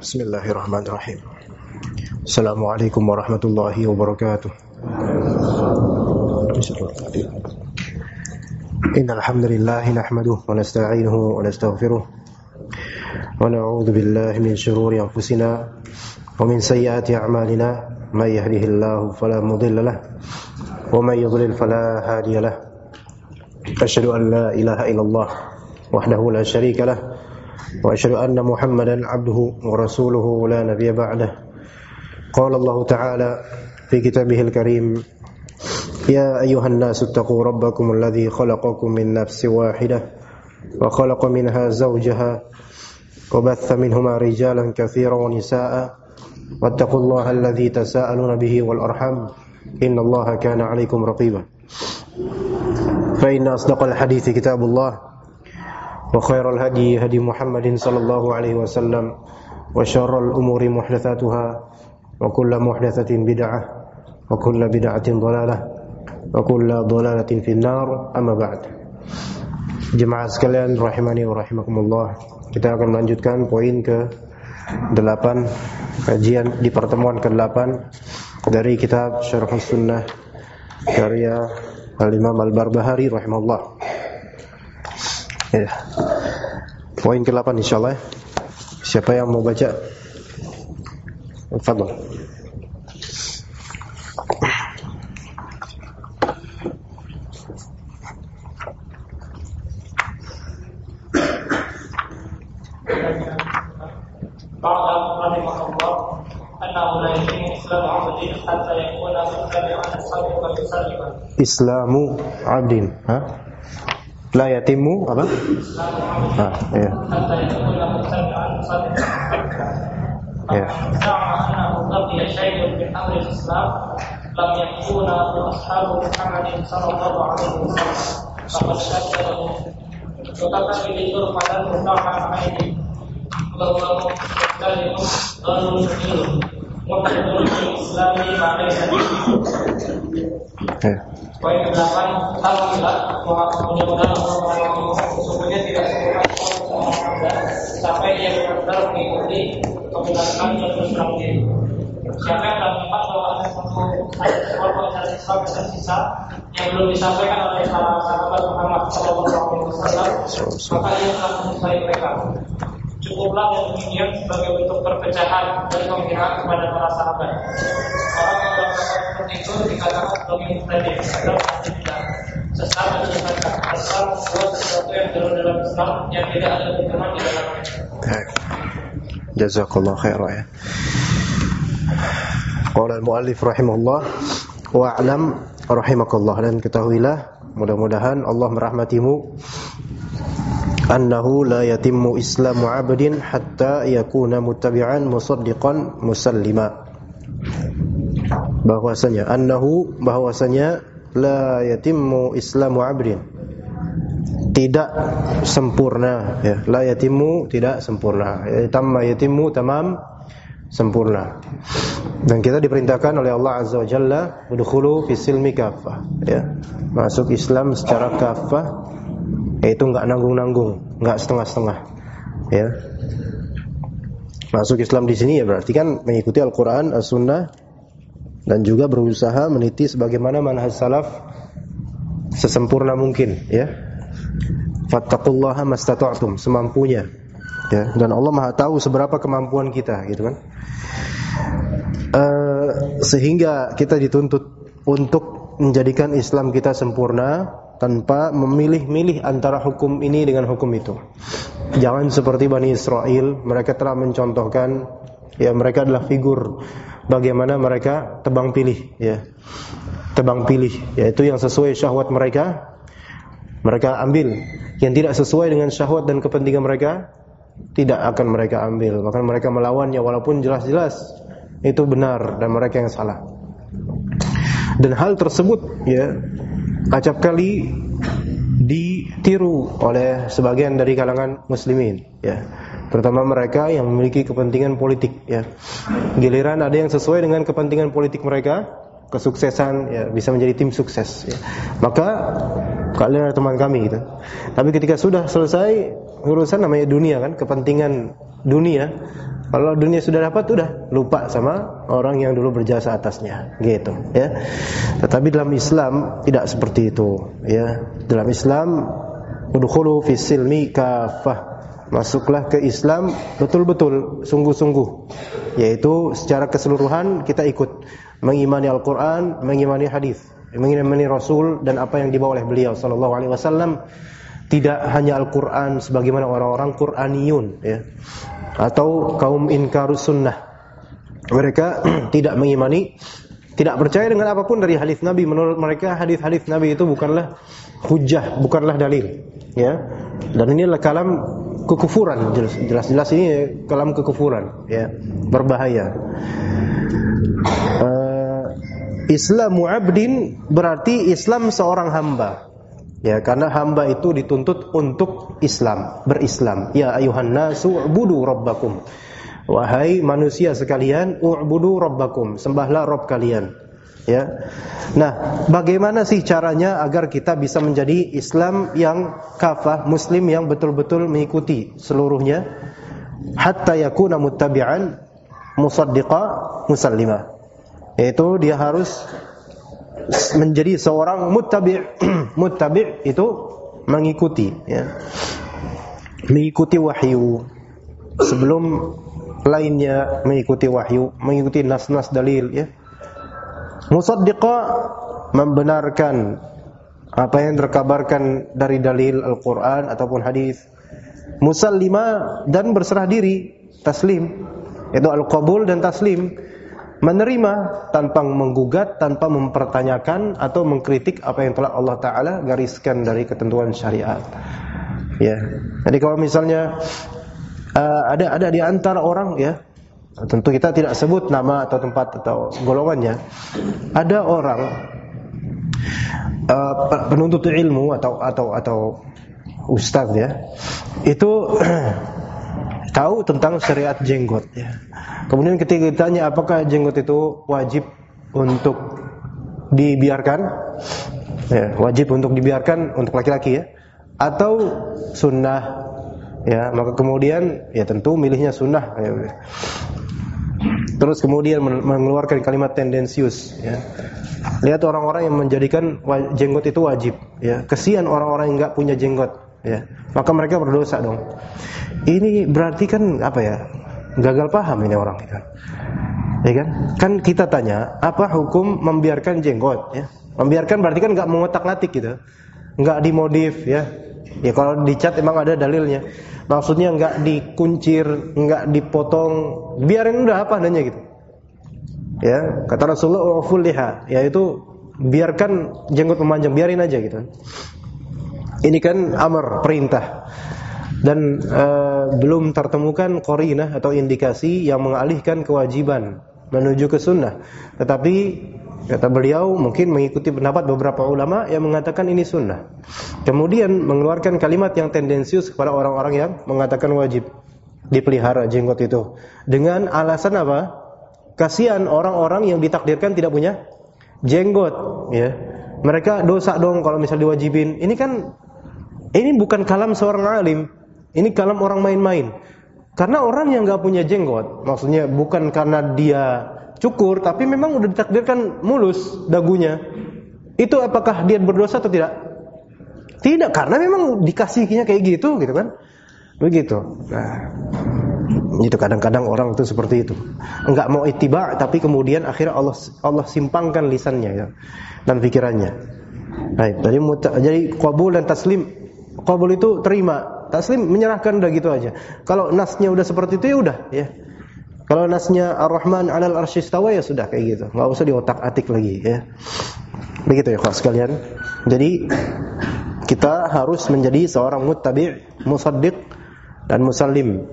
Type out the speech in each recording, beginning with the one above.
Bismillahirrahmanirrahim. Assalamualaikum warahmatullahi wabarakatuh. Innal hamdalillah nahmaduhu wa nasta'inuhu wa nastaghfiruh wa na'udzu billahi min shururi anfusina wa min sayyiati a'malina may yahdihillahu fala mudilla lahu wa may yudlil fala hadiya lahu. Asyhadu an la ilaha illallah wahdahu la syarika lahu wa asyhadu anna Muhammadan abduhu wa rasuluhu la nabiyya ba'dahu. Qala Allah ta'ala fi kitabihil karim, ya ayyuhan nasu ittaqu rabbakumul ladzi khalaqakum min nafsin wahidah wa khalaqa minha zawjaha wa batha minhuma rijalan katsiran wa nisaa'a wattaqullaha alladzi tasaaluna bihi wal arham innallaha kana 'alaikum raqiba. Fa inna asdaqal hadithi kitabullah wa khairal hadi hadi Muhammadin sallallahu alaihi wasallam wa syarrul umuri muhdatsatuha wa kullu muhdatsatin bid'ah wa kullu bid'atin dhalalah wa kullu dhalalatin finnar. Amma ba'd. Jemaah sekalian rahimani wa rahimakumullah, kita akan melanjutkan poin ke-8 kajian di pertemuan ke-8 dari kitab Syarh Sunnah karya Al-Imam Al-Barbahari rahimahullah. Ya. Poin ke-8 insyaallah. Siapa yang mau baca? Fadhil. Islamu abdin, la yatimmu apa? Ya. Ya. Poin ke-8, alhamdulillah, mudah-mudahan sesungguhnya tidak sampai dia benar-benar mengikuti pembenaran dan berserang diri. Siapa yang dalam tempat bahwa ada satu organisasi Islam tersisa yang belum disampaikan oleh para sahabat Muhammad SAW, maka dia telah menyusahai mereka. Cukuplah yang demikian sebagai bentuk perpecahan dan penghinaan kepada para sahabat. Orang yang berkata seperti itu dikatakan sebagai mubtadi' atau tidak sesat dan menyesatkan asal buat sesuatu yang dalam Islam yang tidak ada hubungan di dalamnya. Jazakallahu khairan ya. Qala al-muallif rahimahullah wa a'lam rahimakallah, dan ketahuilah mudah-mudahan Allah merahmatimu, annahu la yatimmu islamu 'abdin hatta yakuna muttabi'an musaddiqan musallima. Bahwasanya la yatimmu islamu 'abdin, tidak sempurna ya. La yatimmu tidak sempurna. Tamma yatimmu tamam, sempurna. Dan kita diperintahkan oleh Allah Azza wa Jalla, udkhulu fis silmi kaffah ya. Masuk Islam secara kaffah, yaitu enggak nanggung-nanggung, enggak setengah-setengah ya. Masuk Islam di sini ya berarti kan mengikuti Al-Qur'an, As-Sunnah, dan juga berusaha meniti sebagaimana manhaj salaf sesempurna mungkin ya. Fattaqullaha mastata'tum, semampunya ya. Dan Allah Maha tahu seberapa kemampuan kita gitu kan. Sehingga kita dituntut untuk menjadikan Islam kita sempurna tanpa memilih-milih antara hukum ini dengan hukum itu. Jangan seperti Bani Israel, mereka telah mencontohkan ya, mereka adalah figur bagaimana mereka tebang pilih ya. Tebang pilih, yaitu yang sesuai syahwat mereka ambil, yang tidak sesuai dengan syahwat dan kepentingan mereka tidak akan mereka ambil. Bahkan mereka melawannya walaupun jelas-jelas itu benar dan mereka yang salah. Dan hal tersebut ya acap kali ditiru oleh sebagian dari kalangan muslimin ya, terutama mereka yang memiliki kepentingan politik ya. Giliran ada yang sesuai dengan kepentingan politik mereka, kesuksesan ya, bisa menjadi tim sukses ya. Maka kalian adalah teman kami gitu. Tapi ketika sudah selesai urusan namanya dunia kan, kepentingan dunia, Kalau dunia sudah dapat, udah lupa sama orang yang dulu berjasa atasnya, gitu ya. Tetapi dalam Islam tidak seperti itu, ya. Dalam Islam, udkhulu fis silmi kafah. Masuklah ke Islam betul-betul, sungguh-sungguh. Yaitu secara keseluruhan kita ikut mengimani Al-Qur'an, mengimani hadis, mengimani Rasul dan apa yang dibawa oleh beliau sallallahu alaihi wasallam. Tidak hanya Al-Qur'an sebagaimana orang-orang Qur'aniyun, ya. Atau kaum inkarus sunnah. Mereka tidak mengimani, tidak percaya dengan apapun dari hadis Nabi. Menurut mereka hadis-hadis Nabi itu bukanlah hujjah, bukanlah dalil, ya. Dan ini adalah kalam kekufuran, jelas-jelas ini kalam kekufuran, ya, berbahaya. Islamu abdin berarti Islam seorang hamba. Ya, karena hamba itu dituntut untuk Islam, berislam. Ya ayuhan nasu ubudu rabbakum. Wahai manusia sekalian, ubudu rabbakum, sembahlah Rabb kalian. Ya. Nah, bagaimana sih caranya agar kita bisa menjadi Islam yang kafah, muslim yang betul-betul mengikuti seluruhnya, hatta yakuna muttabi'an musaddiqa musallima. Yaitu dia harus menjadi seorang muttabi'. Muttabi' itu mengikuti, ya. Mengikuti wahyu sebelum lainnya, mengikuti wahyu, mengikuti nas-nas dalil, ya. Musaddiqa, membenarkan apa yang terkabarkan dari dalil Al-Qur'an ataupun hadis. Musallima, dan berserah diri, taslim. Itu al-qabul dan taslim. Menerima tanpa menggugat, tanpa mempertanyakan atau mengkritik apa yang telah Allah Ta'ala gariskan dari ketentuan syariat. Ya. Jadi kalau misalnya ada di antara orang, ya, tentu kita tidak sebut nama atau tempat atau golongannya, ada orang penuntut ilmu atau ustaz, ya, itu tahu tentang syariat jenggot, ya. Kemudian ketika ditanya apakah jenggot itu wajib untuk dibiarkan, ya, wajib untuk dibiarkan untuk laki-laki, ya, atau sunnah, ya, maka kemudian ya tentu milihnya sunnah, ya. Terus kemudian mengeluarkan kalimat tendensius, ya. Lihat orang-orang yang menjadikan jenggot itu wajib, ya. Kesian orang-orang yang enggak punya jenggot, ya. Maka mereka berdosa dong. Ini berarti kan apa, ya? Gagal paham ini orang kita. Ya kan? Kan kita tanya, apa hukum membiarkan jenggot, ya? Membiarkan berarti kan enggak mengotak-atik gitu. Enggak dimodif, ya. Ya kalau dicat emang ada dalilnya. Maksudnya enggak dikuncir, enggak dipotong, biarin udah apa adanya gitu. Ya, kata Rasulullah uful liha, yaitu biarkan jenggot memanjang, biarin aja gitu. Ini kan amar, perintah. Dan belum tertemukan qarinah atau indikasi yang mengalihkan kewajiban menuju ke sunnah. Tetapi kata beliau mungkin mengikuti pendapat beberapa ulama yang mengatakan ini sunnah. Kemudian mengeluarkan kalimat yang tendensius kepada orang-orang yang mengatakan wajib dipelihara jenggot itu dengan alasan apa? Kasihan orang-orang yang ditakdirkan tidak punya jenggot, ya. Mereka dosa dong kalau misal diwajibin. Ini bukan kalam seorang alim. Ini kalam orang main-main. Karena orang yang enggak punya jenggot, maksudnya bukan karena dia cukur, tapi memang udah ditakdirkan mulus dagunya. Itu apakah dia berdosa atau tidak? Tidak, karena memang dikasihnya kayak gitu kan? Begitu. Nah, itu kadang-kadang orang itu seperti itu. Enggak mau ittiba', tapi kemudian akhirnya Allah simpangkan lisannya, ya, dan pikirannya. Baik, jadi qabul dan taslim. Qabul itu terima, taslim menyerahkan, udah gitu aja. Kalau nasnya udah seperti itu ya udah, ya. Kalau nasnya Ar-Rahman 'alal 'arsy istawa ya sudah kayak gitu. Enggak usah diotak-atik lagi, ya. Begitu ya kawan sekalian. Jadi kita harus menjadi seorang muttabi', musaddiq dan musallim.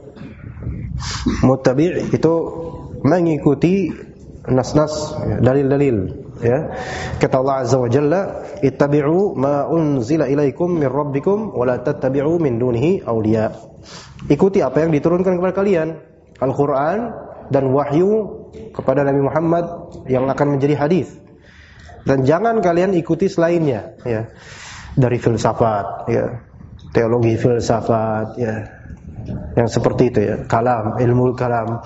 Muttabi' itu mengikuti nas-nas, dalil-dalil, ya. Kata Allah Azza wa Jalla, ittabi'u ma unzila ilaikum min rabbikum wa la tattabi'u min dunihi awliya. Ikuti apa yang diturunkan kepada kalian, Al-Qur'an dan wahyu kepada Nabi Muhammad yang akan menjadi hadis. Dan jangan kalian ikuti selainnya, ya. Dari filsafat, ya. Teologi filsafat, ya. Yang seperti itu ya, kalam, ilmu kalam.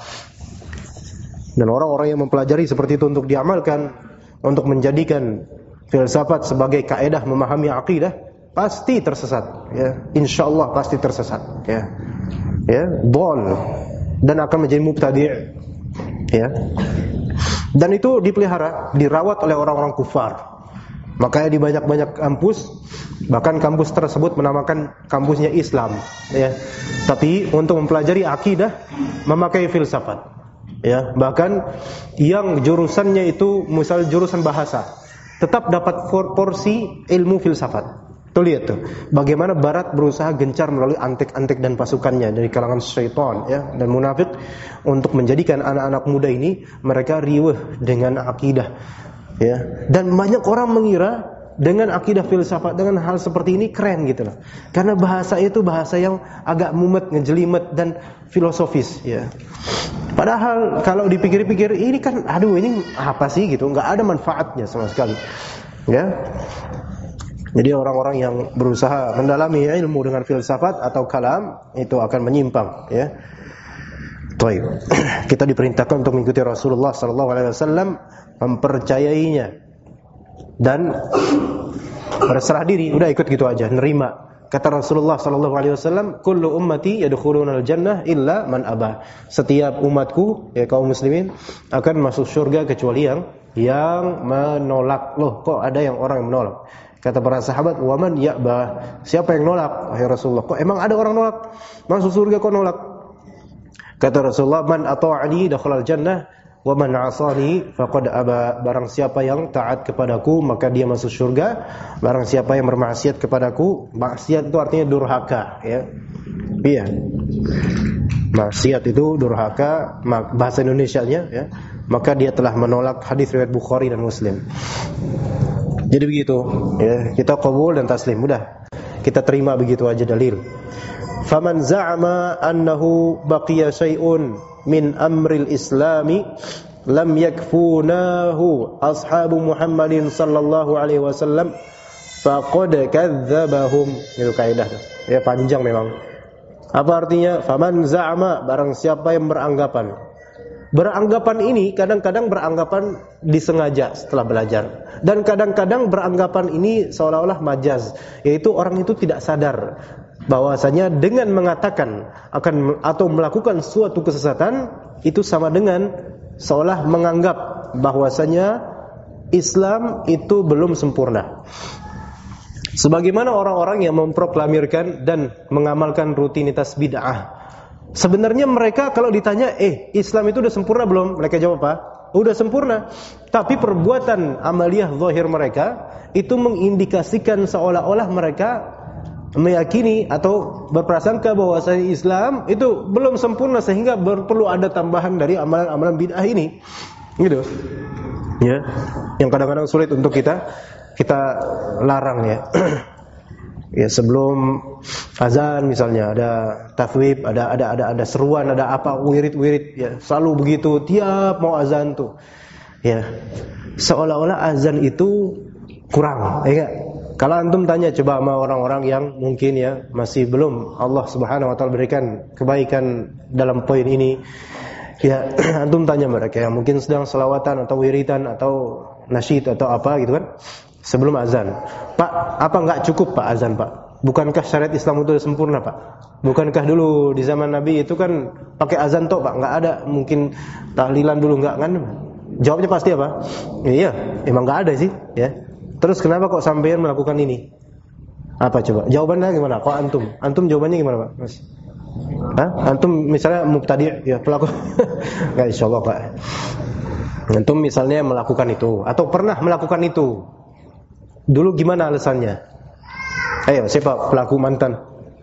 Dan orang-orang yang mempelajari seperti itu untuk diamalkan, untuk menjadikan filsafat sebagai kaedah memahami akidah, pasti tersesat ya. Insyaallah pasti tersesat ya. Ya, dhal dan akan menjadi mubtadi'. Ya. Dan itu dipelihara, dirawat oleh orang-orang kufar. Makanya di banyak-banyak kampus, bahkan kampus tersebut menamakan kampusnya Islam ya. Tapi untuk mempelajari akidah memakai filsafat. Ya, bahkan yang jurusannya itu misal jurusan bahasa, tetap dapat porsi ilmu filsafat. Tuh lihat tuh, bagaimana Barat berusaha gencar melalui antek-antek dan pasukannya dari kalangan syaitan ya dan munafik untuk menjadikan anak-anak muda ini mereka riweh dengan akidah. Ya, dan banyak orang mengira dengan akidah filsafat, dengan hal seperti ini keren gitu loh. Karena bahasa itu bahasa yang agak mumet, ngejelimet dan filosofis ya. Padahal kalau dipikir-pikir ini kan aduh ini apa sih gitu, enggak ada manfaatnya sama sekali. Ya. Jadi orang-orang yang berusaha mendalami ilmu dengan filsafat atau kalam itu akan menyimpang ya. Baik. Kita diperintahkan untuk mengikuti Rasulullah sallallahu alaihi wasallam, mempercayainya dan berserah diri, udah ikut gitu aja, nerima. Kata Rasulullah sallallahu alaihi wasallam, "Kullu ummati yadkhuluna al-jannah illa man aba." Setiap umatku ya kaum muslimin akan masuk surga kecuali yang menolak. Loh, kok ada yang orang yang menolak? Kata para sahabat, "Wa man ya'ba?" Siapa yang nolak? Wahai Rasulullah, kok emang ada orang nolak? Masuk surga kok nolak? Kata Rasulullah, "Man ata'ani dakhala al-jannah wa man 'asani faqad aba." Barang siapa yang taat kepadaku maka dia masuk surga, barang siapa yang bermaksiat kepadaku, maksiat itu artinya durhaka ya. Iya. Maksiat itu durhaka, bahasa Indonesianya ya. Maka dia telah menolak. Hadis riwayat Bukhari dan Muslim. Jadi begitu ya, kita qabul dan taslim, udah. Kita terima begitu aja dalil. Faman za'ama annahu baqiya syai'un min amril islami lam yakfunahu ashabu Muhammadin sallallahu alaihi wasallam faqad kadzdzabahum. Itu kaidah ya, panjang memang. Apa artinya? Faman za'ama, barang siapa yang beranggapan. Beranggapan ini kadang-kadang beranggapan disengaja setelah belajar, dan kadang-kadang beranggapan ini seolah-olah majaz, yaitu orang itu tidak sadar bahwasanya dengan mengatakan akan atau melakukan suatu kesesatan itu sama dengan seolah menganggap bahwasanya Islam itu belum sempurna. Sebagaimana orang-orang yang memproklamirkan dan mengamalkan rutinitas bid'ah. Sebenarnya mereka kalau ditanya, Islam itu udah sempurna belum? Mereka jawab apa? Udah sempurna. Tapi perbuatan amaliyah zahir mereka itu mengindikasikan seolah-olah mereka meyakini atau berprasangka bahwasanya Islam itu belum sempurna sehingga perlu ada tambahan dari amalan-amalan bid'ah ini. Gitu. Ya. Yang kadang-kadang sulit untuk kita larang ya. Ya, sebelum azan misalnya ada tafwid, ada seruan, ada apa wirid-wirid ya, selalu begitu tiap mau azan tuh. Ya. Seolah-olah azan itu kurang, ya. Kalau antum tanya coba sama orang-orang yang mungkin ya masih belum Allah Subhanahu wa taala berikan kebaikan dalam poin ini. Ya, antum tanya mereka yang mungkin sedang selawatan atau wiridan atau nasyid atau apa gitu kan. Sebelum azan, Pak, apa enggak cukup Pak azan Pak? Bukankah syariat Islam itu sempurna Pak? Bukankah dulu di zaman Nabi itu kan pakai azan toh Pak? Enggak ada mungkin tahlilan dulu enggak kan? Jawabnya pasti apa? Iya, emang enggak ada sih ya. Terus kenapa kok sampean melakukan ini? Apa coba? Jawabannya gimana? Kok antum? Antum jawabannya gimana Pak? Mas? Hah? Antum misalnya mubtadi' ya pelaku. Enggak insyaallah Pak. Antum misalnya melakukan itu atau pernah melakukan itu. Dulu gimana alasannya? Ayo, siapa pelaku mantan?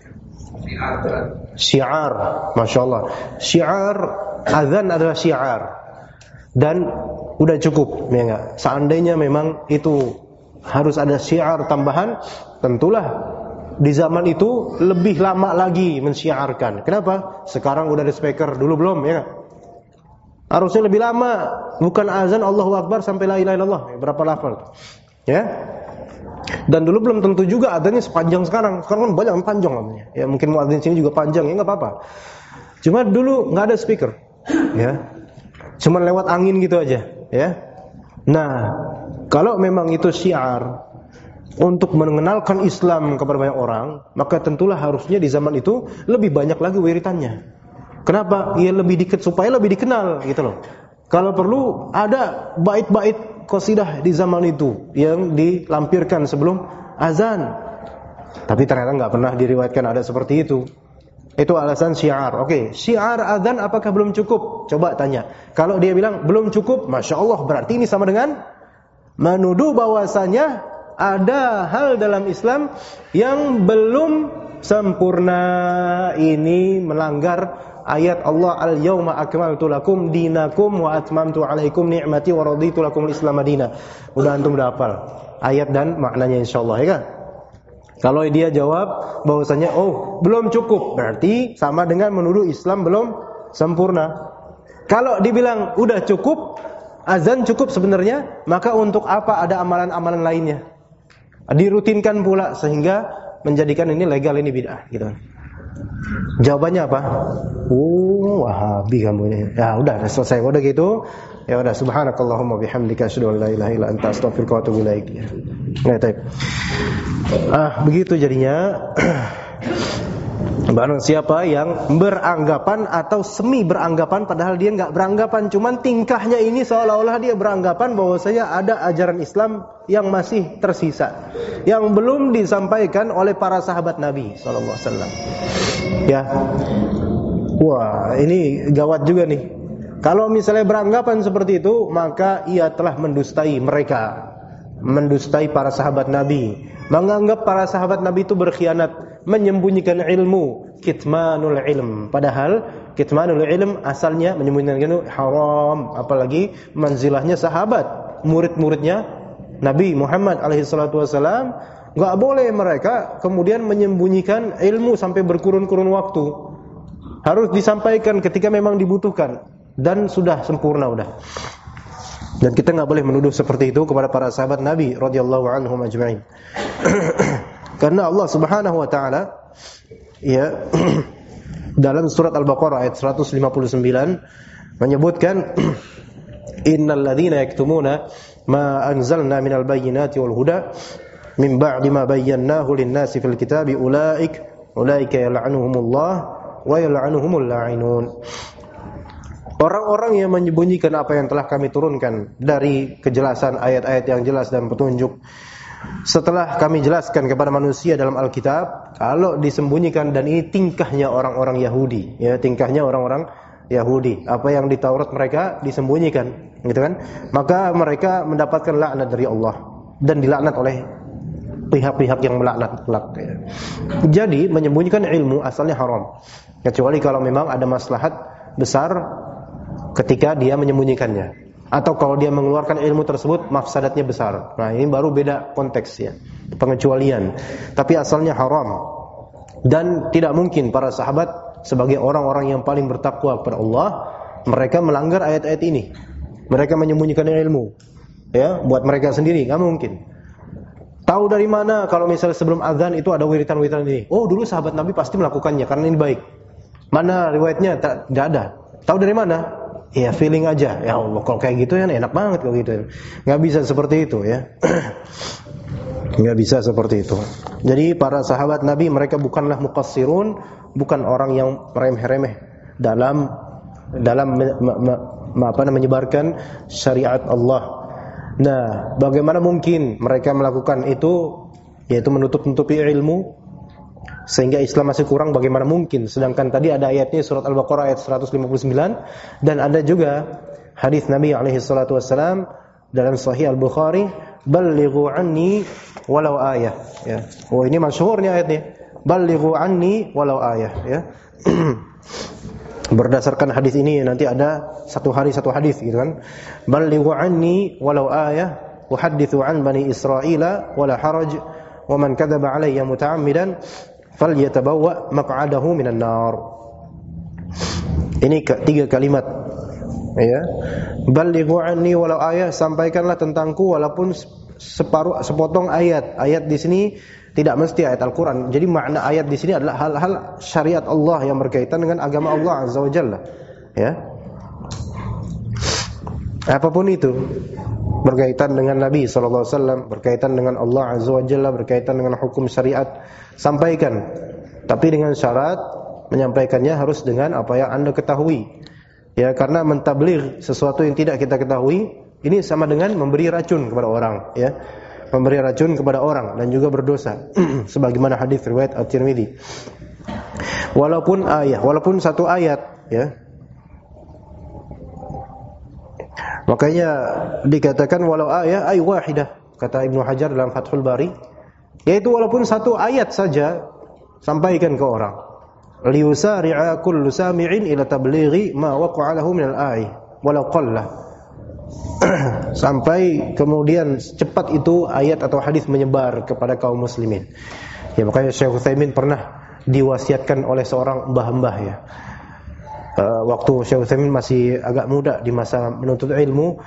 Syiar. Masya Allah. Syiar, azan adalah syiar. Dan udah cukup, ya enggak? Seandainya memang itu harus ada syiar tambahan, tentulah di zaman itu lebih lama lagi mensyiarkan. Kenapa? Sekarang udah ada speaker, dulu belum, ya enggak? Harusnya lebih lama. Bukan azan Allahu Akbar sampai la ilaha illallah. Berapa lafal? Ya? Dan dulu belum tentu juga adanya sepanjang sekarang. Sekarang kan banyak yang panjang namanya. Ya mungkin muadzin sini juga panjang, ya enggak apa-apa. Cuma dulu enggak ada speaker. Ya. Cuma lewat angin gitu aja, ya. Nah, kalau memang itu syiar untuk mengenalkan Islam kepada banyak orang, maka tentulah harusnya di zaman itu lebih banyak lagi wiritannya. Kenapa? Ya lebih dikit supaya lebih dikenal gitu loh. Kalau perlu ada bait-bait qasidah di zaman itu yang dilampirkan sebelum azan. Tapi ternyata enggak pernah diriwayatkan ada seperti itu. Itu alasan syiar. Oke, syiar azan apakah belum cukup? Coba tanya. Kalau dia bilang belum cukup, Masya Allah, berarti ini sama dengan menuduh bahwasanya ada hal dalam Islam yang belum sempurna. Ini melanggar ayat Allah, al-yauma akmaltu lakum dinakum wa atmamtu alaikum ni'mati wa raditu lakum al-islam madina. Udah antum udah hafal ayat dan maknanya insyaallah, ya kan? Kalau dia jawab bahwasanya oh, belum cukup, berarti sama dengan menuduh Islam belum sempurna. Kalau dibilang udah cukup, azan cukup sebenarnya, maka untuk apa ada amalan-amalan lainnya? Dirutinkan pula sehingga menjadikan ini legal, ini bid'ah gitu kan. Jawabannya apa? Wahabi kamu ini. Ya udah selesai, udah gitu. Ya udah, subhanakallahumma bihamdika asyhadu an la ilaha illa anta astaghfiruka wa atubu ilaik. Ya, baik. Begitu jadinya. Barang siapa yang beranggapan atau semi beranggapan padahal dia enggak beranggapan, cuman tingkahnya ini seolah-olah dia beranggapan bahwasanya ada ajaran Islam yang masih tersisa, yang belum disampaikan oleh para sahabat Nabi sallallahu alaihi wasallam. Ya. Wah, ini gawat juga nih. Kalau misalnya beranggapan seperti itu, maka ia telah mendustai mereka, mendustai para sahabat Nabi, menganggap para sahabat Nabi itu berkhianat, menyembunyikan ilmu, kitmanul ilm. Padahal kitmanul ilm asalnya menyembunyikan ilmu haram, apalagi manzilahnya sahabat, murid-muridnya Nabi Muhammad alaihi salatu wasalam. Enggak boleh mereka kemudian menyembunyikan ilmu sampai berkurun-kurun waktu. Harus disampaikan ketika memang dibutuhkan dan sudah sempurna udah. Dan kita enggak boleh menuduh seperti itu kepada para sahabat Nabi radhiyallahu anhum ajma'in. Karena Allah Subhanahu wa taala ya dalam surat Al-Baqarah ayat 159 menyebutkan innal ladzina yaktumuna ma anzalna minal bayyinati wal huda min ba'di ma bayyanahu lin-nasi fil kitabi ulaika yal'anuhumullah wa yal'anuhumul la'inun. Orang-orang yang menyembunyikan apa yang telah kami turunkan dari kejelasan ayat-ayat yang jelas dan petunjuk setelah kami jelaskan kepada manusia dalam Alkitab, kalau disembunyikan, dan ini tingkahnya orang-orang Yahudi, ya, tingkahnya orang-orang Yahudi. Apa yang di Taurat mereka disembunyikan, gitu kan? Maka mereka mendapatkan laknat dari Allah dan dilaknat oleh pihak-pihak yang melaknat kelak. Ya. Jadi menyembunyikan ilmu asalnya haram, kecuali kalau memang ada maslahat besar ketika dia menyembunyikannya. Atau kalau dia mengeluarkan ilmu tersebut mafsadatnya besar. Nah, ini baru beda konteks ya, pengecualian. Tapi asalnya haram. Dan tidak mungkin para sahabat sebagai orang-orang yang paling bertakwa kepada Allah, mereka melanggar ayat-ayat ini. Mereka menyembunyikan ilmu, ya, buat mereka sendiri, enggak mungkin. Tahu dari mana kalau misalnya sebelum azan itu ada wiritan-wiritan ini? Oh, dulu sahabat Nabi pasti melakukannya karena ini baik. Mana riwayatnya? Tidak ada. Tahu dari mana? Ya feeling aja. Ya Allah, kalau kayak gitu ya enak banget kalau gitu. Enggak bisa seperti itu ya. Enggak bisa seperti itu. Jadi para sahabat Nabi mereka bukanlah muqassirun, bukan orang yang remeh-remeh dalam menyebarkan syariat Allah. Nah, bagaimana mungkin mereka melakukan itu, yaitu menutup-nutupi ilmu sehingga Islam masih kurang? Bagaimana mungkin? Sedangkan tadi ada ayatnya surat Al-Baqarah ayat 159 dan ada juga hadis Nabi alaihi salatu wasallam dalam Sahih Al-Bukhari, "Ballighu anni walau ayah." Ya. Oh, ini masyhur nih ayatnya. "Ballighu anni walau ayah." Ya. Berdasarkan hadis ini nanti ada satu hari satu hadis gitu kan. "Ballighu anni walau ayah wa hadithu an bani Israila wala haraj wa man kadzaba alayya muta'ammidan falyatabawwa maq'adahu minan nar." Ini tiga kalimat ya. Ballighu anni walau ayah, sampaikanlah tentangku walaupun sepotong ayat. Ayat di sini tidak mesti ayat Al-Qur'an. Jadi makna ayat di sini adalah hal-hal syariat Allah yang berkaitan dengan agama Allah Azza wa Jalla. Ya. Apapun itu, berkaitan dengan Nabi sallallahu alaihi wasallam, berkaitan dengan Allah Azza wa Jalla, berkaitan dengan hukum syariat, sampaikan. Tapi dengan syarat menyampaikannya harus dengan apa yang Anda ketahui. Ya, karena mentabligh sesuatu yang tidak kita ketahui ini sama dengan memberi racun kepada orang, ya. Memberi racun kepada orang dan juga berdosa. Sebagaimana hadis riwayat At-Tirmidzi. Walaupun satu ayat, ya. Makanya dikatakan walau ayat ay wahidah, kata Ibnu Hajar dalam Fathul Bari, yaitu walaupun satu ayat saja sampaikan ke orang. Liyusari'a kullu sami'in ila tablighi ma waqa'a lahu min al-ayat walau qalla. Sampai kemudian cepat itu ayat atau hadis menyebar kepada kaum muslimin. Ya, makanya Syekh Utsaimin pernah diwasiatkan oleh seorang mbah-mbah, ya. Waktu Syekh Utsaimin masih agak muda di masa menuntut ilmu,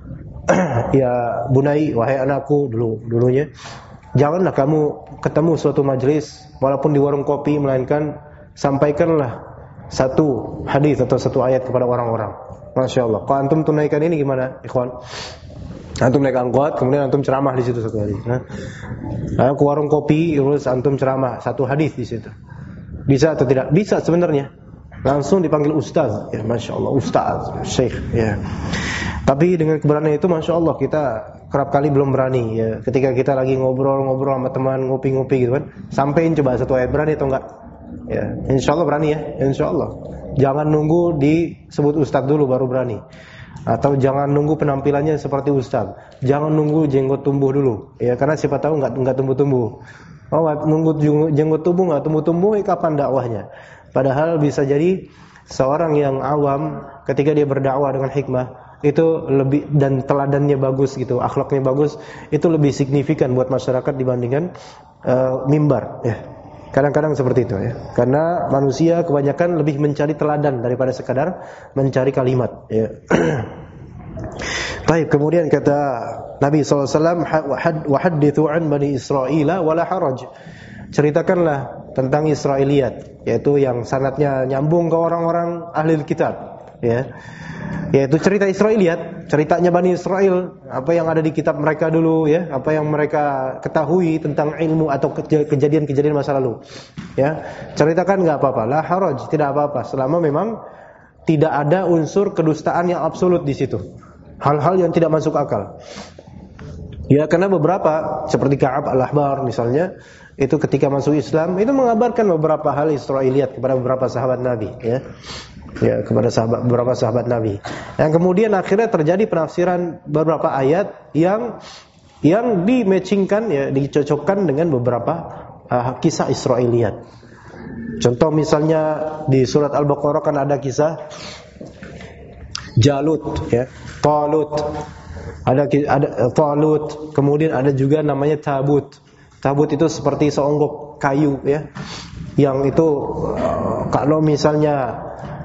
ya bunai, wahai anakku, dulunya, janganlah kamu ketemu suatu majelis walaupun di warung kopi, melainkan sampaikanlah satu hadis atau satu ayat kepada orang-orang. Masya Allah. Kalau antum tunaikan ini gimana, ikhwan? Antum naik angkot, kemudian antum ceramah di situ satu hadis. Nah, ke warung kopi, terus antum ceramah satu hadis di situ. Bisa atau tidak? Bisa sebenarnya. Langsung dipanggil ustaz. Ya, Masya Allah, ustaz, syekh. Ya. Tapi dengan keberanian itu, Masya Allah, kita kerap kali belum berani. Ya. Ketika kita lagi ngobrol-ngobrol sama teman, ngopi-ngopi gitu kan, sampein coba satu ayat, berani atau enggak? Ya, insya Allah berani, ya, insya Allah. Jangan nunggu disebut ustaz dulu baru berani. Atau jangan nunggu penampilannya seperti ustaz. Jangan nunggu jenggot tumbuh dulu. Ya, karena siapa tahu enggak tumbuh-tumbuh. Oh, nunggu jenggot tumbuh enggak tumbuh-tumbuh, kapan dakwahnya? Padahal bisa jadi seorang yang awam ketika dia berdakwah dengan hikmah itu lebih, dan teladannya bagus gitu, akhlaknya bagus, itu lebih signifikan buat masyarakat dibandingkan mimbar, ya. Kadang-kadang seperti itu, ya. Karena manusia kebanyakan lebih mencari teladan daripada sekadar mencari kalimat, ya. Baik, kemudian kata Nabi SAW, wahadithu an bani Israila wala haraj. Ceritakanlah tentang Israiliyat, yaitu yang sanadnya nyambung ke orang-orang ahli kitab, ya. Yaitu cerita Israiliyat, ceritanya Bani Israel, apa yang ada di kitab mereka dulu, ya, apa yang mereka ketahui tentang ilmu atau kejadian-kejadian masa lalu, ya. Ceritakan, enggak apa-apa, la haraj, tidak apa-apa, selama memang tidak ada unsur kedustaan yang absolut di situ. Hal-hal yang tidak masuk akal. Ya, karena beberapa seperti Ka'ab al-Ahbar misalnya, itu ketika masuk Islam itu mengabarkan beberapa hal Israiliyat kepada beberapa sahabat Nabi, ya. Ya, kepada beberapa sahabat Nabi. Yang kemudian akhirnya terjadi penafsiran beberapa ayat yang di-matchingkan, ya, dicocokkan dengan beberapa kisah Israiliyat. Contoh misalnya di surat Al-Baqarah kan ada kisah Jalut, ya, Talut. Ada Talut, kemudian ada juga namanya Tabut. Tabut itu seperti seonggok kayu, ya, yang itu kalau misalnya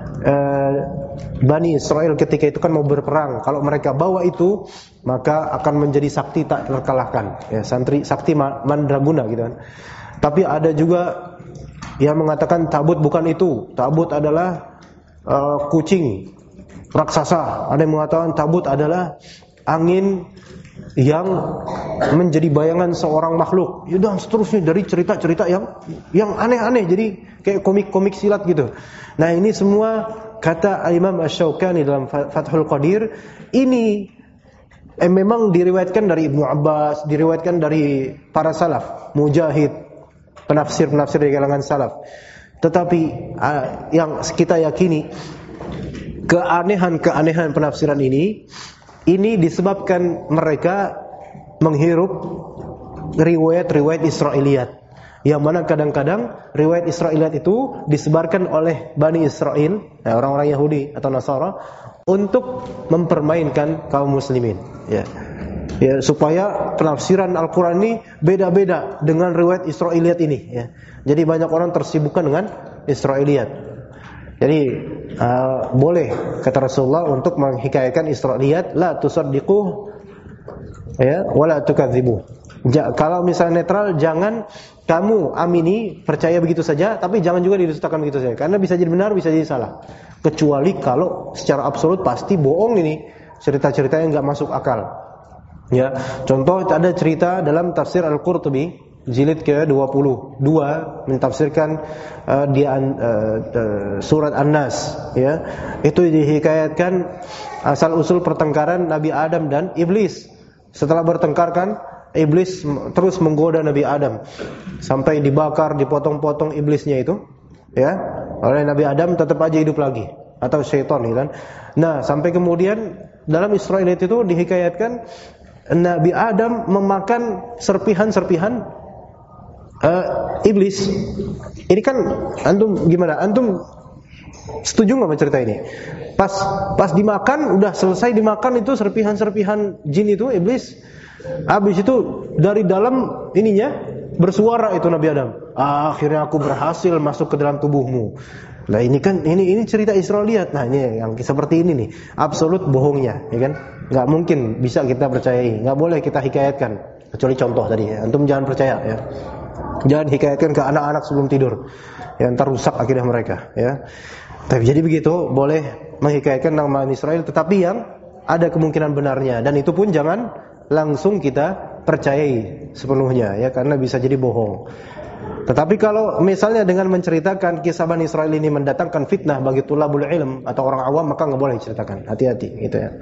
Bani Israel ketika itu kan mau berperang, kalau mereka bawa itu maka akan menjadi sakti tak terkalahkan, ya, sakti mandraguna gitu kan. Tapi ada juga yang mengatakan tabut bukan itu, tabut adalah kucing raksasa. Ada yang mengatakan tabut adalah angin yang menjadi bayangan seorang makhluk, ya, dan seterusnya dari cerita-cerita yang aneh-aneh, jadi kayak komik-komik silat gitu. Nah, ini semua kata Imam Asy-Syaukani dalam Fathul Qadir, ini memang diriwayatkan dari Ibnu Abbas, diriwayatkan dari para salaf, Mujahid, penafsir-penafsir dari kalangan salaf. Tetapi yang kita yakini, keanehan-keanehan penafsiran ini disebabkan mereka menghirup riwayat-riwayat Israiliyat, yang mana kadang-kadang riwayat Israiliyat itu disebarkan oleh Bani Israel, orang-orang Yahudi atau Nasara, untuk mempermainkan kaum muslimin, ya. Ya, supaya penafsiran Al-Quran ini beda-beda dengan riwayat Israiliyat ini, ya. Jadi banyak orang tersibukkan dengan Israiliyat. Jadi boleh kata Rasulullah untuk menghikayatkan Israiliyat, la tusaddiquh Ya, wala tukadzibu. Kalau misalnya netral, jangan kamu amini, percaya begitu saja, tapi jangan juga didustakan begitu saja. Karena bisa jadi benar, bisa jadi salah. Kecuali kalau secara absolut pasti bohong ini, cerita-cerita yang enggak masuk akal. Ya, contoh ada cerita dalam tafsir Al-Qurtubi jilid ke-22 mentafsirkan surat An-Nas, ya. Itu dihikayatkan asal usul pertengkaran Nabi Adam dan iblis. Setelah bertengkar kan, iblis terus menggoda Nabi Adam sampai dibakar, dipotong-potong iblisnya itu, ya. Oleh Nabi Adam tetap aja hidup lagi, atau syaitan gitu kan. Nah, sampai kemudian dalam Israiliyat itu dihikayatkan Nabi Adam memakan serpihan-serpihan iblis. Ini kan antum gimana? Antum setuju nggak sama cerita ini? Pas dimakan, udah selesai dimakan itu serpihan-serpihan jin itu, iblis. Habis itu dari dalam ininya bersuara itu Nabi Adam. Akhirnya aku berhasil masuk ke dalam tubuhmu. Nah ini kan ini cerita Israiliyat. Nah ini yang seperti ini nih, absolut bohongnya, ya kan? Nggak mungkin bisa kita percayai. Nggak boleh kita hikayatkan. Kecuali contoh tadi, ya. Antum jangan percaya, ya. Jangan hikayatkan ke anak-anak sebelum tidur. Ya, ntar rusak akidah mereka, ya. Tapi jadi begitu, boleh menghikayatkan nama Israel, tetapi yang ada kemungkinan benarnya, dan itu pun jangan langsung kita percayai sepenuhnya, ya, karena bisa jadi bohong. Tetapi kalau misalnya dengan menceritakan kisah Bani Israil ini mendatangkan fitnah bagi tulabul ilm atau orang awam, maka nggak boleh diceritakan. Hati-hati, gitu ya.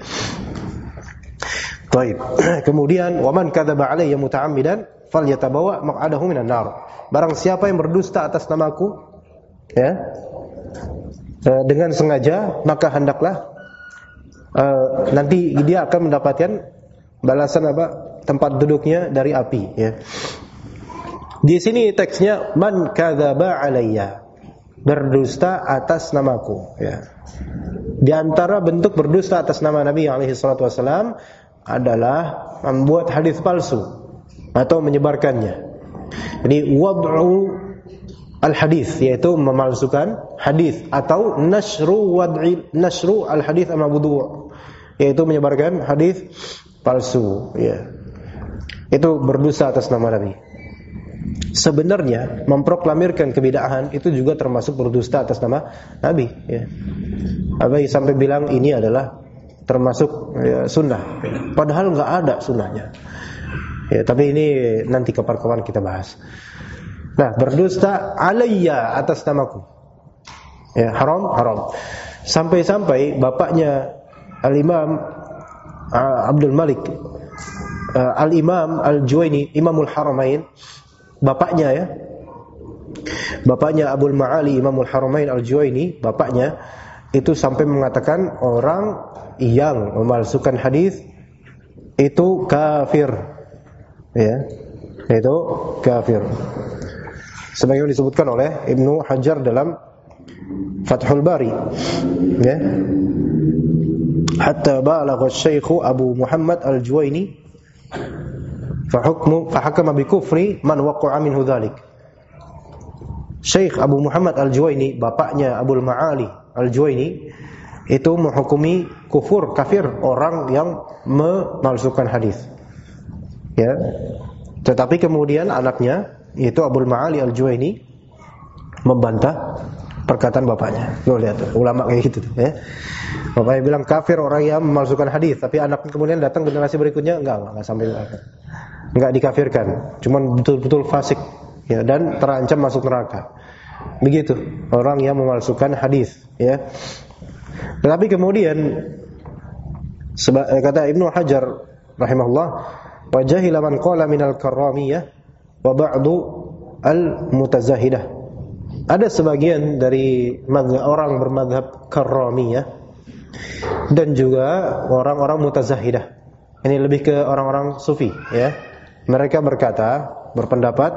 Baik. Kemudian, waman kadzaba alayya muta'ammidan falyatabawa maq'adahu minan nar. Barang siapa yang berdusta atas namaku, ya, dengan sengaja, maka hendaklah nanti dia akan mendapatkan balasan tempat duduknya dari api, ya. Di sini teksnya man kadzaba alayya, berdusta atas namaku, ya. Di antara bentuk berdusta atas nama Nabi alaihi salatu wasallam adalah membuat hadis palsu atau menyebarkannya. Jadi wad'u al-hadis, yaitu memalsukan hadis, atau nashru al-hadis al-mawdu', yaitu menyebarkan hadis palsu, ya. Itu berdosa atas nama Nabi. Sebenarnya memproklamirkan kebid'ahan itu juga termasuk berdusta atas nama Nabi, ya. Nabi sampai bilang ini adalah termasuk, ya, sunnah, padahal nggak ada sunnahnya, ya. Tapi ini nanti kapan-kapan kita bahas. Nah, berdusta alayya atas namaku, ya, haram. Sampai-sampai bapaknya Al-Imam Abdul Malik Al-Imam Al-Juwaini, Imamul Haramain, bapaknya, ya, bapaknya Abul Ma'ali Imamul Haramain Al-Juwaini, bapaknya itu sampai mengatakan orang yang memalsukan hadis itu kafir, ya, itu kafir. Sebagaimana disebutkan oleh Ibnu Hajar dalam Fathul Bari, ya. Hatta balagha Syekh Abu Muhammad Al-Juwaini fahakama bi kufri man waqa'a minhu dzalik. Syekh Abu Muhammad Al-Juwaini, bapaknya Abul Ma'ali Al-Juwaini, itu menghukumi kafir orang yang memalsukan hadis, ya. Tetapi kemudian anaknya, yaitu Abul Ma'ali Al-Juwaini, membantah perkataan bapaknya. Lo lihat ulama kayak gitu, ya. Bapaknya bilang kafir orang yang memalsukan hadis, tapi anaknya kemudian datang generasi berikutnya enggak sampai enggak dikafirkan, cuman betul-betul fasik, ya, dan terancam masuk neraka. Begitu orang yang memalsukan hadis, ya. Tetapi kemudian kata Ibnu Hajar rahimahullah, wa jahila man qala minal karramiyah wa ba'du al-mutazahidah. Ada sebagian dari orang bermadzhab karramiyah dan juga orang-orang mutazahidah. Ini lebih ke orang-orang sufi, ya. Mereka berpendapat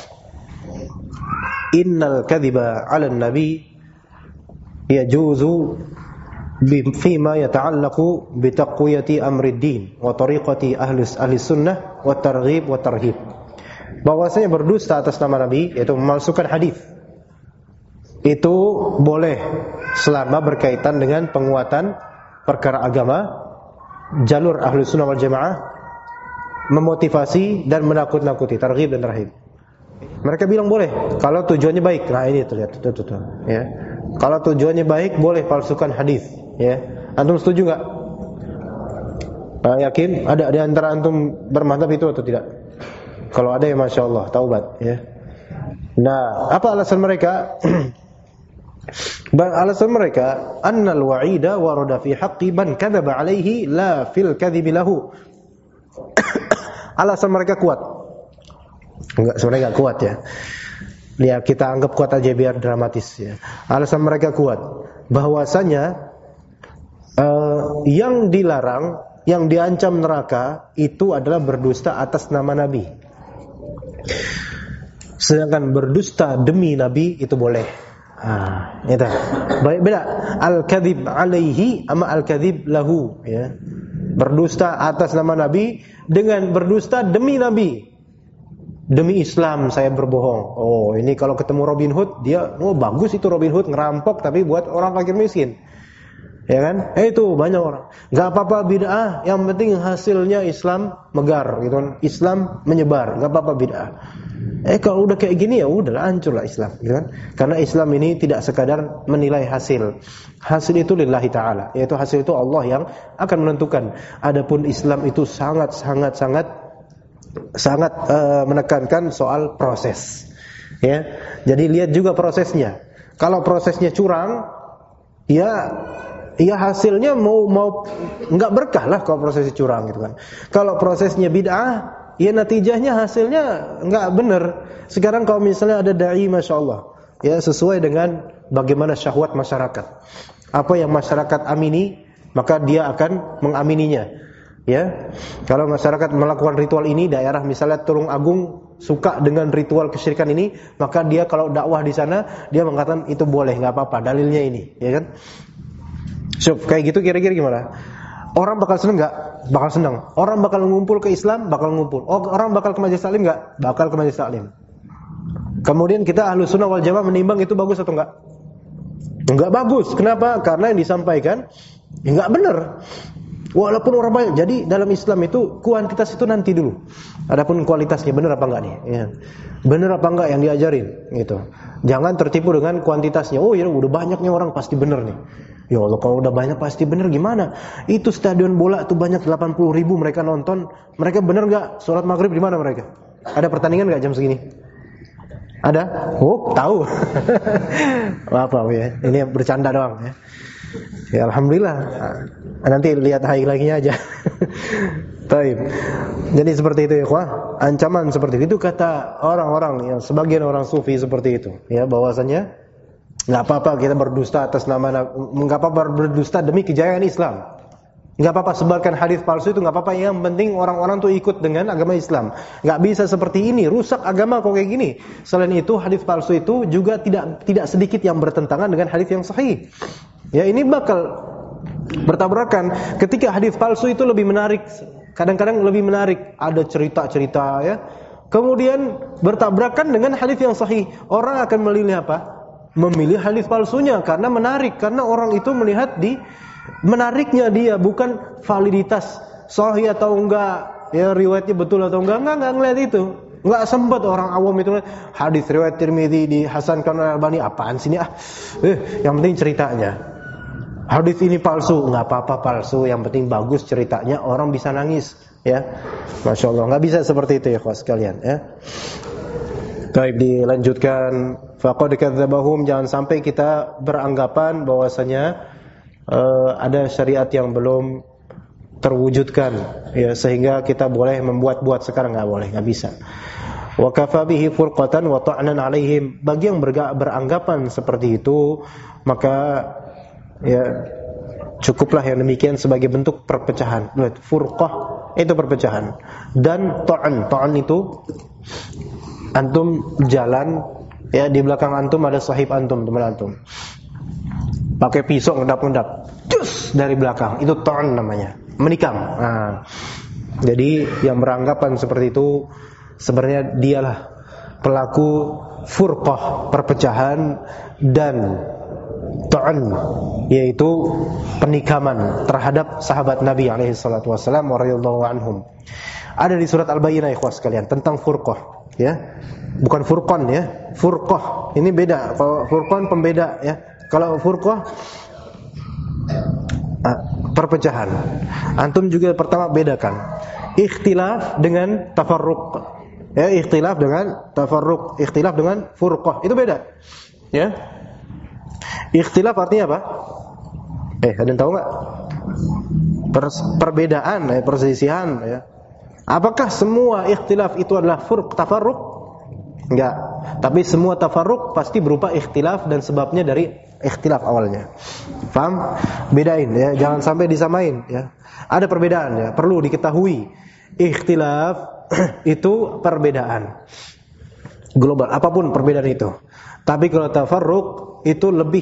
innal kadhiba 'alan nabi yajuzu fima yata'allaqu bi taqwiyati amrid din wa tariqati ahli sunnah wa targhib wa tarhib. Bahwasanya berdusta atas nama Nabi, yaitu memalsukan hadis, itu boleh selama berkaitan dengan penguatan perkara agama, jalur ahli sunnah wal jamaah, memotivasi dan menakut-nakuti, targhib dan tarhib. Mereka bilang boleh kalau tujuannya baik. Nah ini terlihat tuh. Ya. Kalau tujuannya baik boleh palsukan hadis. Ya. Antum setuju nggak? Yakin? Ada di antara antum bermadzhab itu atau tidak? Kalau ada ya masya Allah, taubat. Ya. Nah, apa alasan mereka? Alasan mereka, annal wa'ida warada fi haqqi man kadzaba alaihi la fil kadhibi lahu. Alasan mereka kuat. Enggak, sebenarnya enggak kuat ya. Ya kita anggap kuat aja biar dramatis ya. Alasan mereka kuat bahwasanya yang dilarang, yang diancam neraka itu adalah berdusta atas nama Nabi. Sedangkan berdusta demi Nabi itu boleh. Itu. Baik, beda. Al-kadzib alaihi sama al-kadzib lahu ya. Berdusta atas nama Nabi dengan berdusta demi Nabi. Demi Islam saya berbohong. Oh, ini kalau ketemu Robin Hood, dia bagus itu Robin Hood ngerampok tapi buat orang fakir miskin. Ya kan? Itu banyak orang. Enggak apa-apa bid'ah, yang penting hasilnya Islam megar gitu kan. Islam menyebar, enggak apa-apa bid'ah. Kalau udah kayak gini ya udahlah, hancurlah Islam, gitu kan? Karena Islam ini tidak sekadar menilai hasil. Hasil itu lillahi ta'ala, yaitu hasil itu Allah yang akan menentukan. Adapun Islam itu sangat menekankan soal proses. Ya. Jadi lihat juga prosesnya. Kalau prosesnya curang, ya hasilnya mau enggak berkah lah kalau prosesnya curang gitu kan. Kalau prosesnya bid'ah, ya natijahnya hasilnya enggak benar. Sekarang kalau misalnya ada dai masyaallah, ya sesuai dengan bagaimana syahwat masyarakat. Apa yang masyarakat amini, maka dia akan mengamininya. Ya. Kalau masyarakat melakukan ritual ini, daerah misalnya Tulung Agung suka dengan ritual kesyirikan ini, maka dia kalau dakwah di sana, dia mengatakan itu boleh, enggak apa-apa, dalilnya ini, ya kan? Kayak gitu kira-kira gimana? Orang bakal seneng nggak? Bakal seneng. Orang bakal ngumpul ke Islam? Bakal ngumpul. Orang bakal ke majelis taklim nggak? Bakal ke majelis taklim. Kemudian kita Ahlus Sunnah wal Jamaah menimbang itu bagus atau enggak? Enggak bagus. Kenapa? Karena yang disampaikan enggak benar. Walaupun orang banyak. Jadi dalam Islam itu kuantitas itu nanti dulu. Adapun kualitasnya benar apa enggak nih? Ya. Benar apa enggak yang diajarin? Gitu. Jangan tertipu dengan kuantitasnya. Oh ya udah banyaknya orang pasti benar nih. Ya Allah, kalau udah banyak pasti benar gimana? Itu stadion bola tuh banyak 80.000 mereka nonton. Mereka benar nggak? Sholat maghrib di mana mereka? Ada pertandingan nggak jam segini? Ada? Oh, tahu. Apa ya? Ini bercanda doang ya. Ya alhamdulillah. Nanti lihat highlight-nya aja. Baik. Jadi seperti itu ya, ikhwah. Ancaman seperti itu kata orang-orang yang sebagian orang sufi seperti itu, ya bahwasanya enggak apa-apa kita berdusta atas nama, enggak apa-apa berdusta demi kejayaan Islam. Enggak apa-apa sebarkan hadis palsu itu enggak apa-apa, yang penting orang-orang tuh ikut dengan agama Islam. Enggak bisa seperti ini, rusak agama kok kayak gini. Selain itu hadis palsu itu juga tidak sedikit yang bertentangan dengan hadis yang sahih. Ya ini bakal bertabrakan. Ketika hadis palsu itu lebih menarik, kadang-kadang lebih menarik, ada cerita-cerita ya. Kemudian bertabrakan dengan hadis yang sahih. Orang akan memilih apa? Memilih hadis palsunya karena menarik, karena orang itu melihat di menariknya dia, bukan validitas sahih atau enggak, ya riwayatnya betul atau enggak ngelihat itu. Enggak sempat orang awam itu hadis riwayat Tirmidzi dihasankan oleh Albani, apaan sini yang penting ceritanya. Hadis ini palsu, enggak apa-apa palsu, yang penting bagus ceritanya, orang bisa nangis, ya. Masya Allah, enggak bisa seperti itu ya kawan sekalian, ya. Baik, dilanjutkan. Faqad kadzabahum, jangan sampai kita beranggapan bahwasanya ada syariat yang belum terwujudkan, ya sehingga kita boleh membuat-buat sekarang, enggak boleh, enggak bisa. Wa kafa bihi furqatan wa ta'nan 'alaihim. Bagi yang beranggapan seperti itu, maka ya cukuplah yang demikian sebagai bentuk perpecahan. Furqah itu perpecahan, dan ta'an itu antum jalan, ya di belakang antum ada sahib antum, teman antum, pakai pisau ngedap-ngedap, cus dari belakang, itu ta'an namanya, menikam. Nah, jadi yang beranggapan seperti itu sebenarnya dialah pelaku furqah, perpecahan, dan ta'an, yaitu penikaman terhadap sahabat Nabi alaihi salatu wasallam wa radhiyallahu anhum. Ada di surat Al-Bayyinah ikhwas sekalian tentang furqah, ya. Bukan furqan ya, furqah. Ini beda. Kalau furqan pembeda ya. Kalau furqah perpecahan. Antum juga pertama bedakan ikhtilaf dengan tafarruq. Ya, ikhtilaf dengan tafarruq, ikhtilaf dengan furqah. Itu beda. Ya. Ikhtilaf artinya apa? Ada yang tahu enggak? Perbedaan, perselisihan ya. Apakah semua ikhtilaf itu adalah tafarruq? Enggak. Tapi semua tafarruq pasti berupa ikhtilaf dan sebabnya dari ikhtilaf awalnya. Paham? Bedain ya, jangan sampai disamain ya. Ada perbedaan ya, perlu diketahui. Ikhtilaf itu perbedaan global, apapun perbedaan itu. Tapi kalau tafarruq itu lebih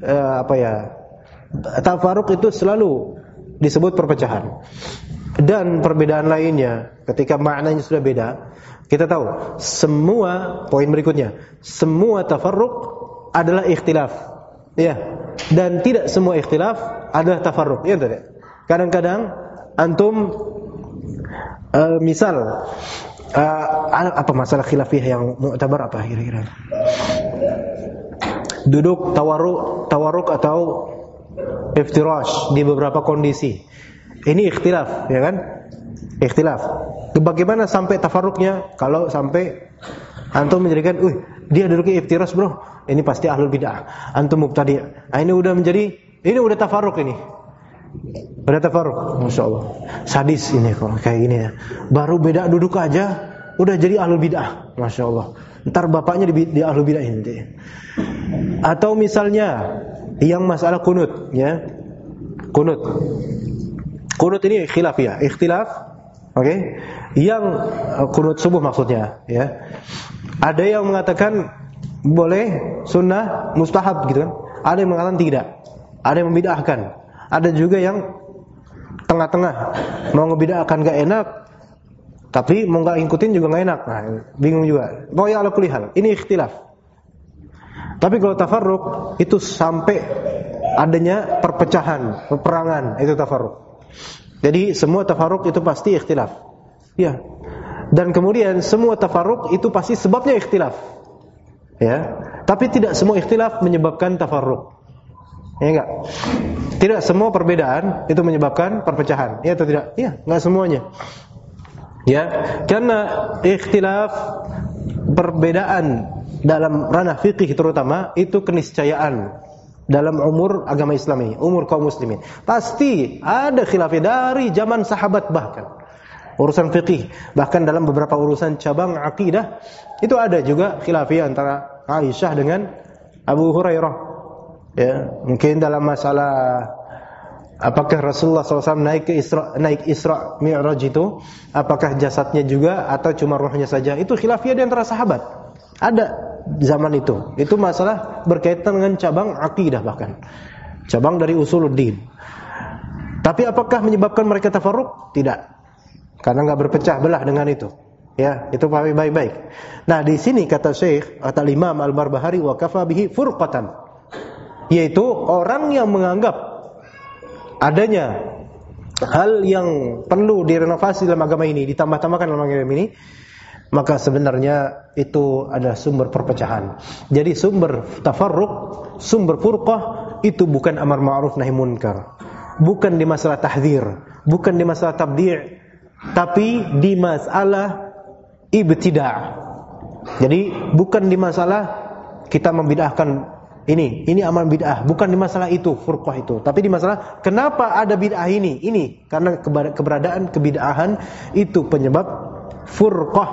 tafarruq itu selalu disebut perpecahan. Dan perbedaan lainnya ketika maknanya sudah beda, kita tahu semua poin berikutnya, semua tafarruq adalah ikhtilaf. Ya. Dan tidak semua ikhtilaf adalah tafarruq. Ya tidak? Kadang-kadang antum misal apa masalah khilafiyah yang mu'tabar apa kira-kira? Duduk tawarruk atau iftirash di beberapa kondisi. Ini ikhtilaf, ya kan? Ikhtilaf. Bagaimana sampai tafarruknya? Kalau sampai antum menjadikan, dia duduknya iftirash, bro. Ini pasti ahlul bid'ah. Antum mubtadi'. Ini udah tafarruk ini. Udah tafarruk, masyaallah. Sadis ini kalau kayak gini ya. Baru beda duduk aja udah jadi ahlul bid'ah, masyaallah. Ntar bapaknya di ahlul bid'ah nanti. Atau misalnya yang masalah kunut, ya. Kunut ini khilaf ya, ikhtilaf. Oke. Yang kunut subuh maksudnya, ya. Ada yang mengatakan boleh, sunnah, mustahab gitu kan. Ada yang mengatakan tidak. Ada yang membid'ahkan. Ada juga yang tengah-tengah, mau ngebid'ahkan gak enak, tapi mau gak ngikutin juga gak enak. Nah, bingung juga. Pokoknya ala kulli hal, ini ikhtilaf. Tapi kalau tafarruq itu sampai adanya perpecahan, peperangan, itu tafarruq. Jadi semua tafarruq itu pasti ikhtilaf. Ya. Dan kemudian semua tafarruq itu pasti sebabnya ikhtilaf. Ya. Tapi tidak semua ikhtilaf menyebabkan tafarruq. Ya enggak? Tidak semua perbedaan itu menyebabkan perpecahan. Ya atau tidak? Ya, enggak semuanya. Ya, karena ikhtilaf perbedaan dalam ranah fikih terutama itu keniscayaan dalam umur agama Islam ini, umur kaum muslimin. Pasti ada khilafnya dari zaman sahabat bahkan. Urusan fikih, bahkan dalam beberapa urusan cabang akidah itu ada juga khilafiyah antara Aisyah dengan Abu Hurairah. Ya, mungkin dalam masalah apakah Rasulullah SAW naik Isra Mi'raj itu, apakah jasadnya juga atau cuma ruhnya saja? Itu khilafiyah di antara sahabat. Ada zaman itu. Itu masalah berkaitan dengan cabang akidah bahkan. Cabang dari usuluddin. Tapi apakah menyebabkan mereka tafarruq? Tidak. Karena enggak berpecah belah dengan itu. Ya, itu pahami baik-baik. Nah, di sini kata Syekh atau Imam Al-Barbahari wa kafa bihi furqatan. Yaitu orang yang menganggap adanya hal yang perlu direnovasi dalam agama ini, ditambah-tambahkan dalam agama ini, maka sebenarnya itu adalah sumber perpecahan. Jadi sumber tafarruq, sumber furqah itu bukan amar ma'ruf nahi munkar, bukan di masalah tahdzir, bukan di masalah tabdi', tapi di masalah ibtida'. Jadi bukan di masalah kita membid'ahkan ini amal bid'ah, bukan di masalah itu furqah itu, tapi di masalah kenapa ada bid'ah ini karena keberadaan kebid'ahan itu penyebab furqah.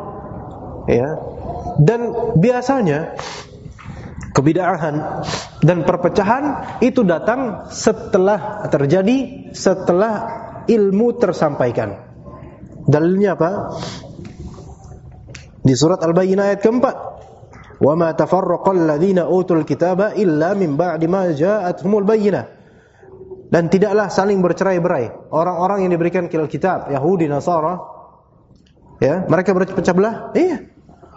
Ya. Dan biasanya kebid'ahan dan perpecahan itu datang setelah ilmu tersampaikan. Dalilnya apa? Di surat Al-Bayyinah ayat keempat. Wa ma tafarraqal ladzina utul kitaba illa min ba'di ma ja'atuhumul bayyinah. Dan tidaklah saling bercerai-berai orang-orang yang diberikan kitab, Yahudi, Nasara. Ya, mereka berpecah belah? Iya.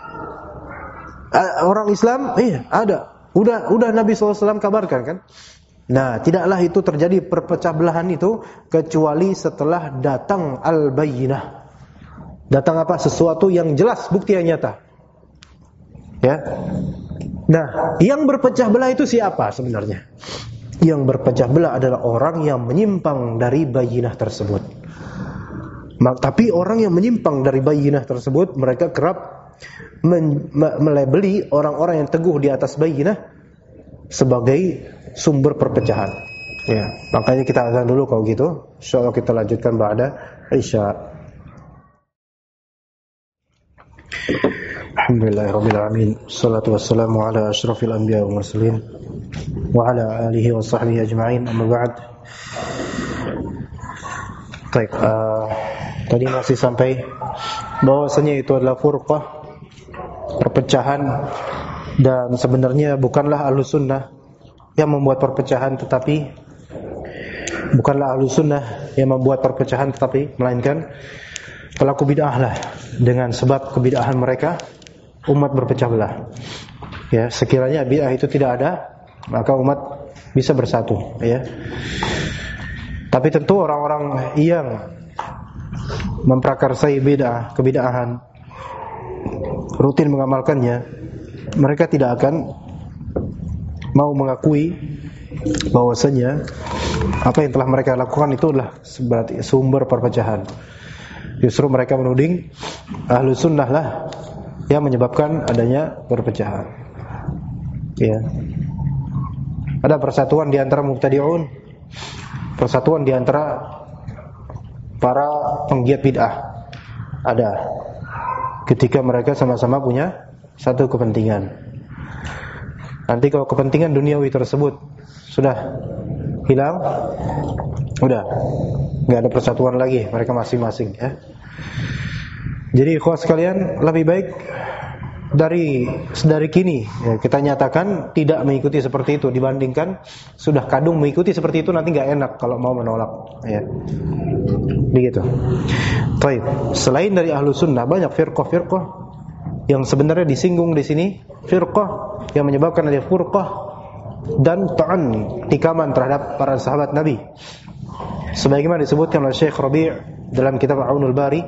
Orang Islam? Iya, ada. Udah Nabi SAW kabarkan kan? Nah, tidaklah itu terjadi perpecah belahan itu kecuali setelah datang al-bayyinah. Datang apa? Sesuatu yang jelas, bukti yang nyata. Ya. Nah, yang berpecah belah itu siapa sebenarnya? Yang berpecah belah adalah orang yang menyimpang dari bayyinah tersebut. Tapi orang yang menyimpang dari bayyinah tersebut, mereka kerap melabeli orang-orang yang teguh di atas bayyinah sebagai sumber perpecahan. Ya, makanya kita azan dulu kalau gitu. Insyaallah kita lanjutkan ba'da Isya. Alhamdulillahirabbil alamin. Shalatu wassalamu ala asyrafil anbiya wal mursalin wa ala alihi wa sahbihi ajma'in. Amma ba'd. Baik, tadi masih sampai bahwasanya itu adalah furqah, perpecahan, dan sebenarnya bukanlah Ahlus Sunnah yang membuat perpecahan, tetapi melainkan pelaku bid'ah lah. Dengan sebab kebid'ahan mereka, umat berpecah belah. Ya, sekiranya bid'ah itu tidak ada, maka umat bisa bersatu. Ya. Tapi tentu orang-orang yang memprakarsai bid'ah, kebid'ahan, rutin mengamalkannya, mereka tidak akan mau mengakui bahwasanya apa yang telah mereka lakukan itu adalah sumber perpecahan. Justru mereka menuding Ahlus Sunnah lah yang menyebabkan adanya perpecahan. Ya. Ada persatuan di antara mubtadi'un, persatuan di antara para penggiat bid'ah. Ada. Ketika mereka sama-sama punya satu kepentingan. Nanti kalau kepentingan duniawi tersebut sudah hilang, udah nggak ada persatuan lagi, mereka masing-masing. Ya. Jadi ikhwas sekalian, lebih baik dari kini ya, kita nyatakan tidak mengikuti seperti itu dibandingkan sudah kadung mengikuti seperti itu, nanti nggak enak kalau mau menolak. Ya. Begitu. Baik. Selain dari Ahlus Sunnah, banyak firqah-firqah yang sebenarnya disinggung di sini, firqah yang menyebabkan ada furqah dan ta'an, tikaman terhadap para sahabat Nabi. Sebagaimana disebutkan oleh Syekh Rabi' dalam kitab Aunul Bari,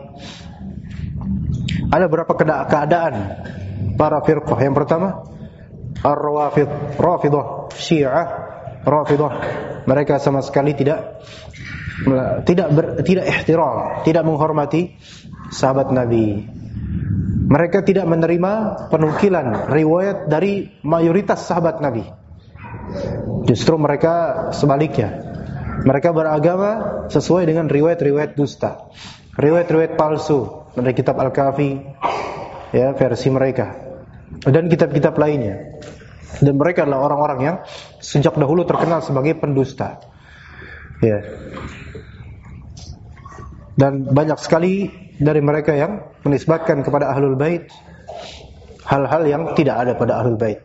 ada beberapa keadaan para firqah. Yang pertama, Ar-Rawafid, Rafidah, Syiah, Rafidah. Mereka sama sekali tidak ihtiram, tidak menghormati sahabat Nabi. Mereka tidak menerima penukilan riwayat dari mayoritas sahabat Nabi. Justru mereka sebaliknya. Mereka beragama sesuai dengan riwayat-riwayat dusta, riwayat-riwayat palsu dari kitab Al-Kafi, ya, versi mereka, dan kitab-kitab lainnya. Dan mereka adalah orang-orang yang sejak dahulu terkenal sebagai pendusta. Ya. Dan banyak sekali dari mereka yang menisbatkan kepada Ahlul Bait hal-hal yang tidak ada pada Ahlul Bait.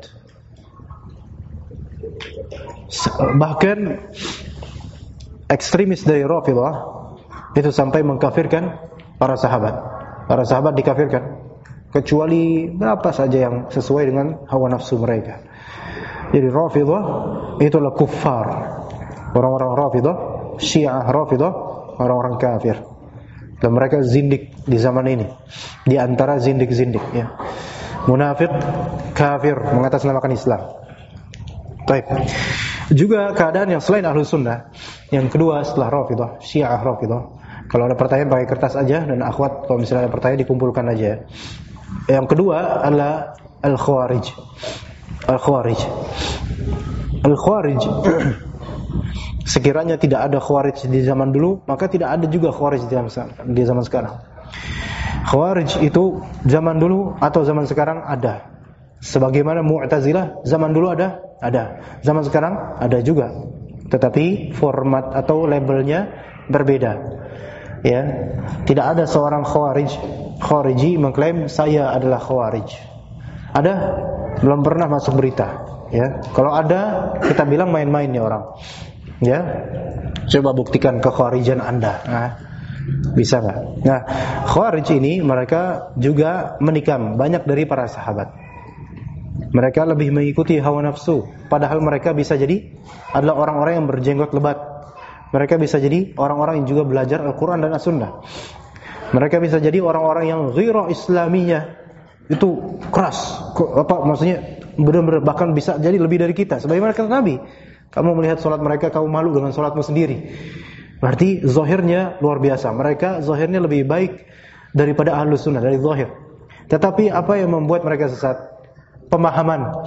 Bahkan ekstremis dari Rafidah itu sampai mengkafirkan para sahabat. Para sahabat dikafirkan kecuali berapa saja yang sesuai dengan hawa nafsu mereka. Jadi Rafidah itulah kuffar. Orang-orang Rafidah, Syiah Rafidah, orang-orang kafir. Dan mereka zindik di zaman ini. Di antara zindik-zindik, ya. Munafik, kafir, mengatasnamakan Islam. Baik. Juga keadaan yang selain Ahlus Sunnah, yang kedua setelah Rafidah, Syiah Rafidah. Kalau ada pertanyaan pakai kertas aja, dan akhwat kalau misalnya ada pertanyaan dikumpulkan aja. Yang kedua adalah Al-Khawarij. Al-Khawarij. Al-Khawarij. Sekiranya tidak ada Khawarij di zaman dulu, maka tidak ada juga Khawarij di zaman sekarang. Khawarij itu zaman dulu atau zaman sekarang ada. Sebagaimana Mu'tazilah zaman dulu ada. Zaman sekarang ada juga. Tetapi format atau labelnya berbeda. Ya, tidak ada seorang Khawariji mengklaim saya adalah Khawarij. Ada? Belum pernah masuk berita. Ya, kalau ada kita bilang main-main nih orang. Ya, coba buktikan kekhawarijan Anda. Nah, bisa nggak? Nah, Khawarij ini mereka juga menikam banyak dari para sahabat. Mereka lebih mengikuti hawa nafsu, padahal mereka bisa jadi adalah orang-orang yang berjenggot lebat. Mereka bisa jadi orang-orang yang juga belajar Al-Quran dan As-Sunnah. Mereka bisa jadi orang-orang yang ghirah Islamiyah itu keras, maksudnya benar-benar bahkan bisa jadi lebih dari kita. Sebagaimana kata Nabi, kamu melihat salat mereka, kamu malu dengan salatmu sendiri. Berarti zahirnya luar biasa. Mereka zahirnya lebih baik daripada ahlus sunnah dari zahir. Tetapi apa yang membuat mereka sesat? Pemahaman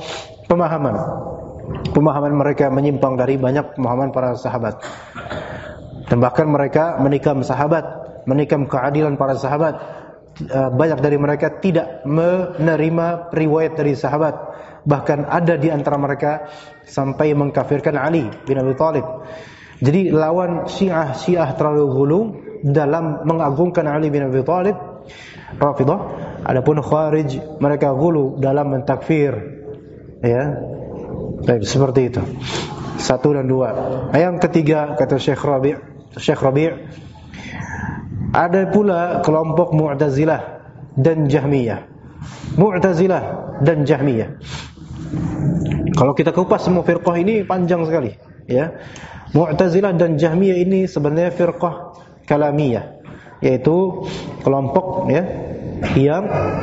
mereka menyimpang dari banyak pemahaman para sahabat. Dan bahkan mereka menikam sahabat, menikam keadilan para sahabat. Banyak dari mereka tidak menerima riwayat dari sahabat. Bahkan ada di antara mereka sampai mengkafirkan Ali bin Abi Thalib. Jadi lawan Syiah terlalu ghulu dalam mengagungkan Ali bin Abi Thalib, Rafidah. Adapun Khawarij, mereka ghulu dalam mentakfir. Ya. Baik, seperti itu. 1 dan 2. Yang ketiga kata Syekh Rabi', ada pula kelompok Mu'tazilah dan Jahmiyah. Mu'tazilah dan Jahmiyah. Kalau kita kupas semua firqah ini panjang sekali, ya. Mu'tazilah dan Jahmiyah ini sebenarnya firqah kalamiyah, yaitu kelompok ya yang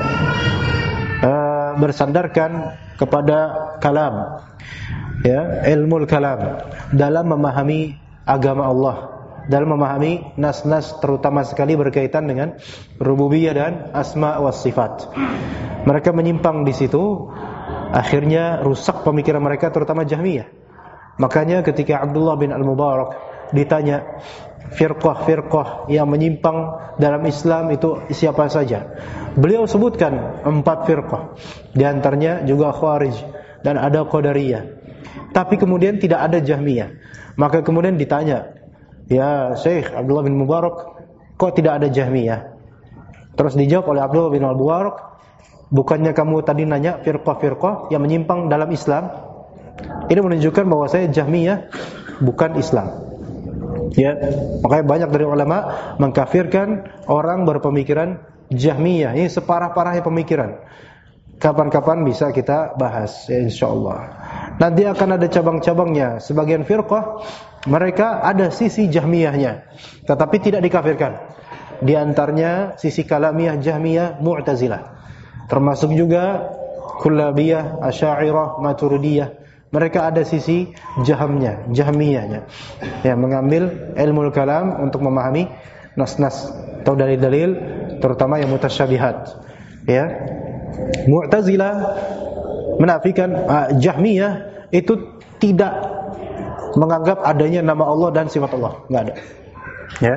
bersandarkan kepada kalam, ya, ilmu kalam dalam memahami agama Allah, dalam memahami nas-nas terutama sekali berkaitan dengan rububiyah dan asma wa sifat. Mereka menyimpang di situ, akhirnya rusak pemikiran mereka, terutama Jahmiyah. Makanya ketika Abdullah bin Al-Mubarak ditanya firqah-firqah yang menyimpang dalam Islam itu siapa saja, beliau sebutkan 4 firqah. Di antaranya juga Khawarij dan ada Qadariyah. Tapi kemudian tidak ada Jahmiyah. Maka kemudian ditanya, "Ya Syekh Abdullah bin Mubarak, kok tidak ada Jahmiyah?" Terus dijawab oleh Abdullah bin Mubarak, "Bukannya kamu tadi nanya firqah-firqah yang menyimpang dalam Islam?" Ini menunjukkan bahwa saya Jahmiyah bukan Islam. Ya, makanya banyak dari ulama mengkafirkan orang berpemikiran Jahmiyah. Ini separah-parahnya pemikiran. Kapan-kapan bisa kita bahas, ya, insyaallah. Nanti akan ada cabang-cabangnya. Sebagian firqah mereka ada sisi Jahmiyahnya, tetapi tidak dikafirkan. Di antaranya sisi kalamiyah Jahmiyah, Mu'tazilah. Termasuk juga Kullabiyah, Asy'ariyah, Maturidiyah. Mereka ada sisi Jahmiyahnya, yang mengambil ilmu kalam untuk memahami nas-nas atau dalil-dalil, terutama yang mutasyabihat. Ya, Mu'tazilah menafikan, Jahmiyah itu tidak menganggap adanya nama Allah dan sifat Allah, enggak ada. Ya.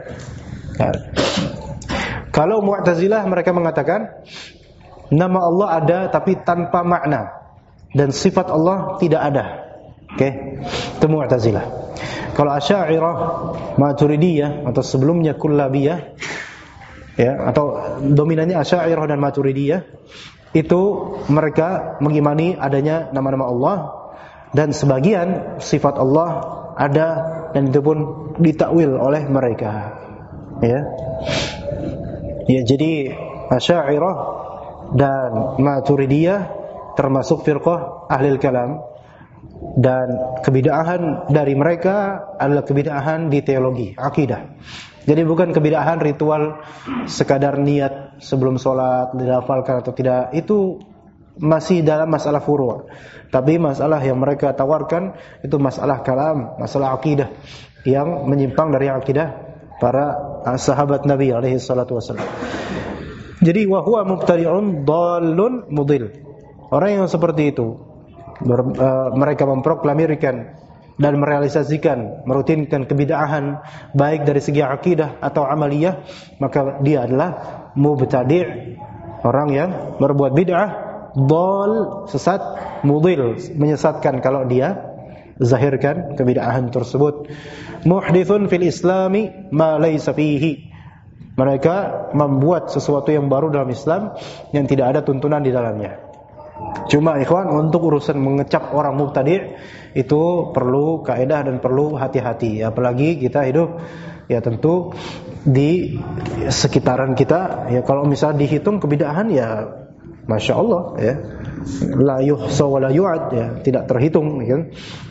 Kalau Mu'tazilah mereka mengatakan nama Allah ada tapi tanpa makna, dan sifat Allah tidak ada. Oke, itu Mu'tazilah. Kalau Asy'ariyah, Maturidiyah atau sebelumnya Kullabiyah, ya, atau dominannya Asy'ariyah dan Maturidiyah, itu mereka mengimani adanya nama-nama Allah dan sebagian sifat Allah ada, dan itu pun ditakwil oleh mereka. Ya. Ya, jadi Asy'ariyah dan Maturidiyah termasuk firqah ahlil kalam, dan kebid'ahan dari mereka adalah kebid'ahan di teologi, akidah. Jadi bukan kebid'ahan ritual sekadar niat sebelum sholat dilafalkan atau tidak, itu masih dalam masalah furu'. Tapi masalah yang mereka tawarkan itu masalah kalam, masalah akidah yang menyimpang dari akidah para sahabat Nabi alaihi salatu wasallam. Jadi wa huwa mubtadi'un dhalun mudil. Orang yang seperti itu mereka memproklamirkan dan merealisasikan, merutinkan kebid'ahan baik dari segi akidah atau amaliyah, maka dia adalah mubtadi', orang yang berbuat bid'ah, dhal, sesat, mudil, menyesatkan kalau dia zahirkan kebid'ahan tersebut. Muhdithun fil islami ma laysa fihi. Mereka membuat sesuatu yang baru dalam Islam yang tidak ada tuntunan di dalamnya. Cuma ikhwan, untuk urusan mengecap orang mubtadi' itu perlu kaidah dan perlu hati-hati. Apalagi kita hidup ya tentu di sekitaran kita, ya kalau misalnya dihitung kebid'ahan ya Masya Allah, ya la yuhsa wa la yu'ad, ya tidak terhitung, ya.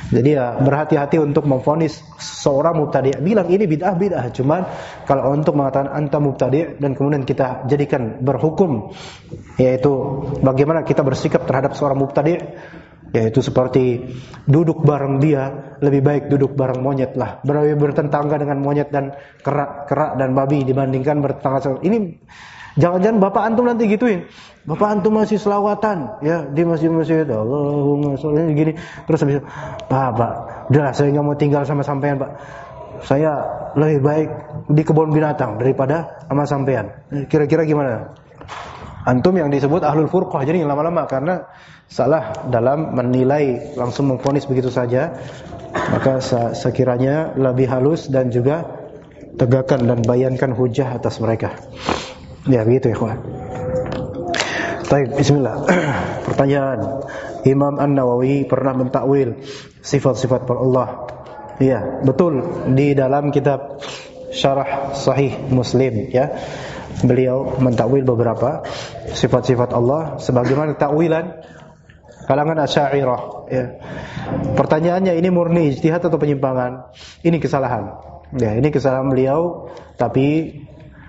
Jadi ya berhati-hati untuk memvonis seorang mubtadi'. Bilang ini bid'ah, cuman kalau untuk mengatakan anta mubtadi' dan kemudian kita jadikan berhukum, yaitu bagaimana kita bersikap terhadap seorang mubtadi', yaitu seperti duduk bareng dia, lebih baik duduk bareng monyet lah, bertetangga dengan monyet dan kerak dan babi dibandingkan bertetangga. Ini jangan-jangan bapak antum nanti gituin. Bapak antum masih selawatan, ya di masjid-masjid, Allahumma sholli gini. Terus habis, Pak, udahlah saya nggak mau tinggal sama sampean, Pak. Saya lebih baik di kebun binatang daripada sama sampean. Kira-kira gimana? Antum yang disebut ahlul furqah, jadi lama-lama karena salah dalam menilai, langsung memvonis begitu saja. Maka sekiranya lebih halus dan juga tegakkan dan bayankan hujah atas mereka. Ya begitu ya, kawan. Baik, bismillah. Pertanyaan, Imam An-Nawawi pernah mentakwil sifat-sifat Allah. Iya, betul, di dalam kitab Syarah Sahih Muslim, ya. Beliau mentakwil beberapa sifat-sifat Allah sebagaimana takwilan kalangan Asy'ariyah, ya. Pertanyaannya, ini murni ijtihad atau penyimpangan? Ini kesalahan. Ya, ini kesalahan beliau, tapi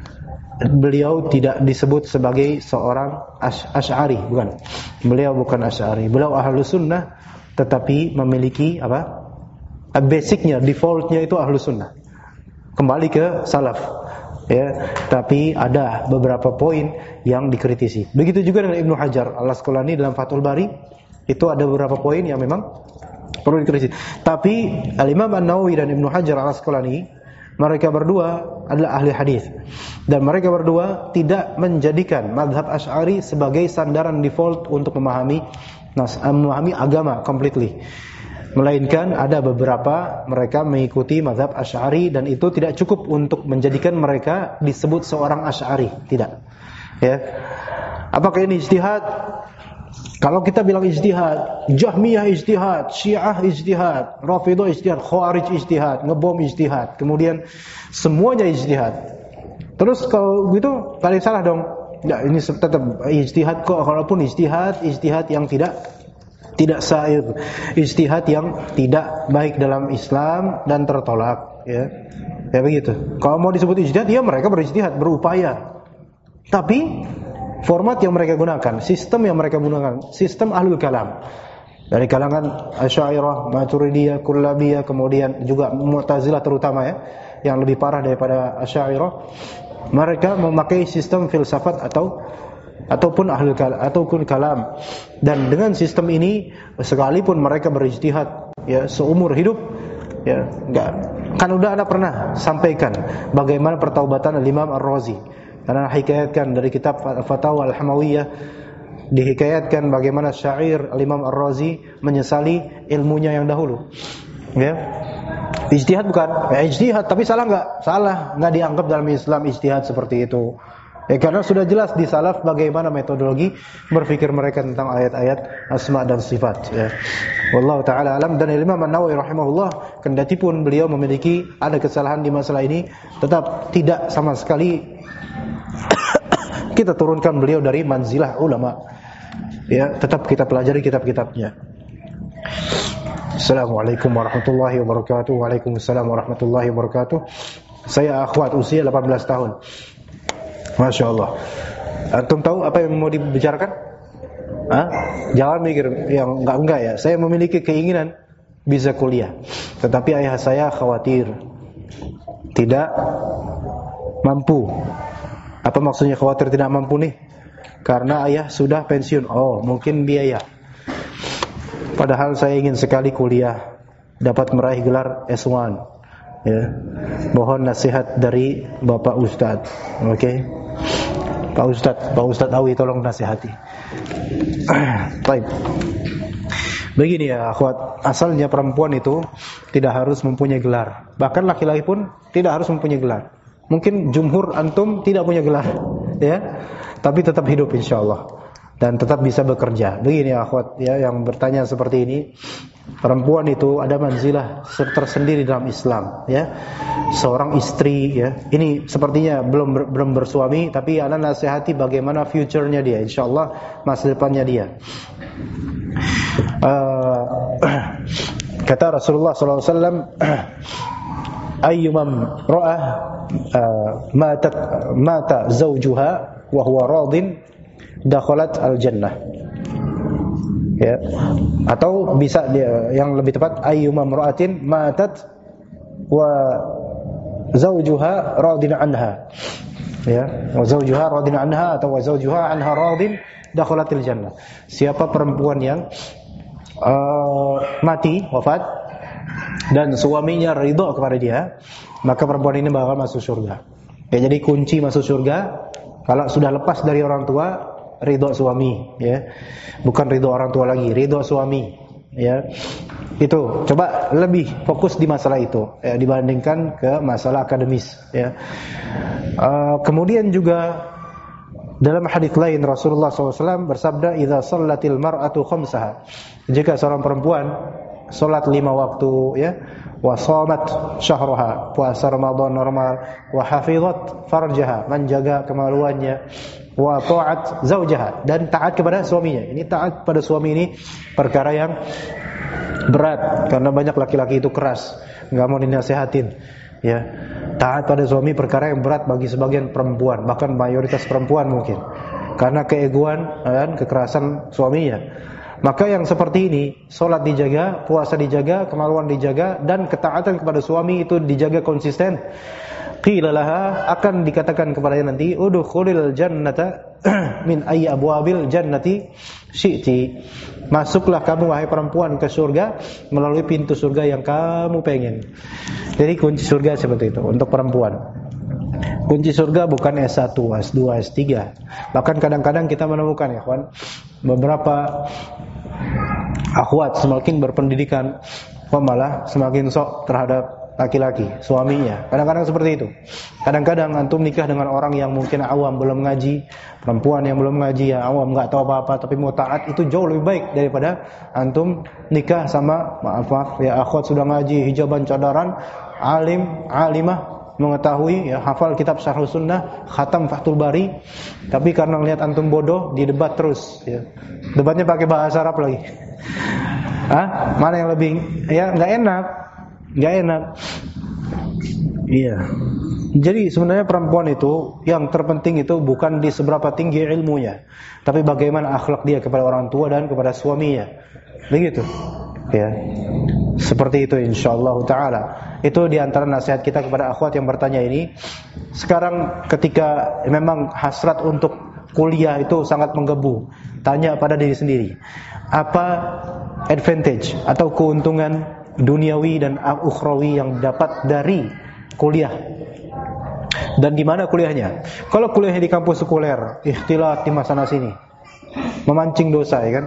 beliau tidak disebut sebagai seorang Asy'ari, bukan. Beliau bukan Asy'ari. Beliau Ahlus Sunnah, tetapi memiliki apa? Basicnya, defaultnya itu Ahlus Sunnah. Kembali ke salaf. Ya, tapi ada beberapa poin yang dikritisi. Begitu juga dengan Ibnu Hajar Al-Asqalani dalam Fathul Bari, itu ada beberapa poin yang memang perlu dikritisi. Tapi Al-Imam An-Nawawi dan Ibnu Hajar Al-Asqalani, mereka berdua adalah ahli hadis, dan mereka berdua tidak menjadikan mazhab Asy'ari sebagai sandaran default untuk memahami agama completely. Melainkan ada beberapa mereka mengikuti mazhab Asy'ari, dan itu tidak cukup untuk menjadikan mereka disebut seorang Asy'ari, tidak. Ya. Apakah ini ijtihad? Kalau kita bilang ijtihad, Jahmiyah ijtihad, Syiah ijtihad, Rafidhah ijtihad, Khawarij ijtihad, ngebom ijtihad, kemudian semuanya ijtihad. Terus kalau gitu kalian salah dong. Ya, ini tetap ijtihad kok, walaupun ijtihad yang tidak sahih, ijtihad yang tidak baik dalam Islam dan tertolak, ya. Ya begitu. Kalau mau disebut ijtihad, ya mereka berijtihad, berupaya. Tapi format yang mereka gunakan, sistem yang mereka gunakan, sistem ahlul kalam. Dari kalangan Asy'ariyah, Maturidiyah, Kullabiyah, kemudian juga Mu'tazilah terutama, ya, yang lebih parah daripada Asy'ariyah. Mereka memakai sistem filsafat ataupun ahlul kalam, ataupun kalam. Dan dengan sistem ini, sekalipun mereka berijtihad, ya, seumur hidup, ya, enggak. Kan udah Anda pernah sampaikan bagaimana pertaubatan Imam Ar-Razi. Karena hikayatkan dari kitab Fatawa Al-Hamawiyah, dihikayatkan bagaimana syair Imam Ar-Razi menyesali ilmunya yang dahulu. Ya. Ijtihad bukan? Ya, ijtihad, tapi salah enggak? Salah, enggak dianggap dalam Islam ijtihad seperti itu. Ya, karena sudah jelas di salaf bagaimana metodologi berpikir mereka tentang ayat-ayat asma dan sifat, ya. Wallahu taala alam. Dan Imam An-Nawawi rahimahullah, kendati pun beliau memiliki ada kesalahan di masalah ini, tetap tidak sama sekali kita turunkan beliau dari manzilah ulama. Ya, tetap kita pelajari kitab-kitabnya. Assalamualaikum warahmatullahi wabarakatuh. Waalaikumsalam warahmatullahi wabarakatuh. Saya akhwat usia 18 tahun. Masya Allah. Antum tahu apa yang mau dibicarakan? Jangan mikir yang enggak ya. Saya memiliki keinginan bisa kuliah, tetapi ayah saya khawatir tidak mampu. Apa maksudnya khawatir tidak mampu nih? Karena ayah sudah pensiun. Oh, mungkin biaya. Padahal saya ingin sekali kuliah, dapat meraih gelar S1. Ya. Mohon nasihat dari Bapak Ustadz. Oke. Pak Ustadz Awi, tolong nasihati. Baik. Begini ya, akhwat, asalnya perempuan itu tidak harus mempunyai gelar. Bahkan laki-laki pun tidak harus mempunyai gelar. Mungkin jumhur antum tidak punya gelar, ya, tapi tetap hidup insyaallah dan tetap bisa bekerja. Begini ya akhwat, ya, yang bertanya seperti ini, perempuan itu ada manzilah tersendiri dalam Islam, ya. Seorang istri, ya, ini sepertinya belum bersuami, tapi ana nasihati bagaimana future-nya dia, insyaallah masa depannya dia. Kata Rasulullah sallallahu alaihi wasallam, ayyumam ra'ah mata zawjuha wa huwa radin dakhalat al-jannah. Ya. Atau bisa yang lebih tepat, ayyumam ra'atin matat wa zawjuha radin anha. Ya, wa zawjuha radin anha atau wa zawjuha anha radin dakhalatil jannah. Siapa perempuan yang mati, wafat, dan suaminya ridho kepada dia, maka perempuan ini bakal masuk surga. Ya, jadi kunci masuk surga kalau sudah lepas dari orang tua, ridho suami, ya. Bukan ridho orang tua lagi, ridho suami, ya. Itu coba lebih fokus di masalah itu, ya, dibandingkan ke masalah akademis, ya. Kemudian juga dalam hadis lain Rasulullah SAW bersabda, "Idza shallatil mar'atu khamsaha." Jika seorang perempuan salat 5 waktu, ya, wa shamat syahraha, puasa Ramadan normal, wa hafizat farjaha, menjaga kemaluannya, wa ta'at zaujaha, dan taat kepada suaminya. Ini taat pada suami ini perkara yang berat, karena banyak laki-laki itu keras, enggak mau dinasihatin, ya. Taat pada suami perkara yang berat bagi sebagian perempuan, bahkan mayoritas perempuan mungkin, karena keegoan dan kekerasan suaminya. Maka yang seperti ini, salat dijaga, puasa dijaga, kemaluan dijaga, dan ketaatan kepada suami itu dijaga konsisten. Qila laha, akan dikatakan kepadanya nanti, udkhulil jannata min ayyi abwabil jannati syi'ti. Masuklah kamu wahai perempuan ke surga melalui pintu surga yang kamu pengen. Jadi kunci surga seperti itu untuk perempuan. Kunci surga bukan S1, S2, S3. Bahkan kadang-kadang kita menemukan, ya kawan, beberapa akhwat semakin berpendidikan, malah semakin sok terhadap laki-laki, suaminya. Kadang-kadang seperti itu. Kadang-kadang antum nikah dengan orang yang mungkin awam, belum ngaji, perempuan yang belum ngaji, yang awam, enggak tahu apa-apa tapi mau taat, itu jauh lebih baik daripada antum nikah sama, maaf ya, akhwat sudah ngaji, hijaban, cadaran, alim, alimah, mengetahui, ya, hafal kitab Syarh Sunnah, khatam Fathul Bari, tapi karena melihat antum bodoh, didebat terus, ya. Debatnya pakai bahasa Arab lagi. Mana yang lebih, ya, enggak enak. Iya. Jadi sebenarnya perempuan itu yang terpenting itu bukan di seberapa tinggi ilmunya, tapi bagaimana akhlak dia kepada orang tua dan kepada suaminya. Begitu. Ya. Seperti itu insyaallah taala. Itu di antara nasihat kita kepada akhwat yang bertanya ini. Sekarang ketika memang hasrat untuk kuliah itu sangat menggebu, tanya pada diri sendiri, apa advantage atau keuntungan duniawi dan ukhrawi yang dapat dari kuliah, dan di mana kuliahnya. Kalau kuliahnya di kampus sekuler, ikhtilat di sana sini, memancing dosa, ya kan.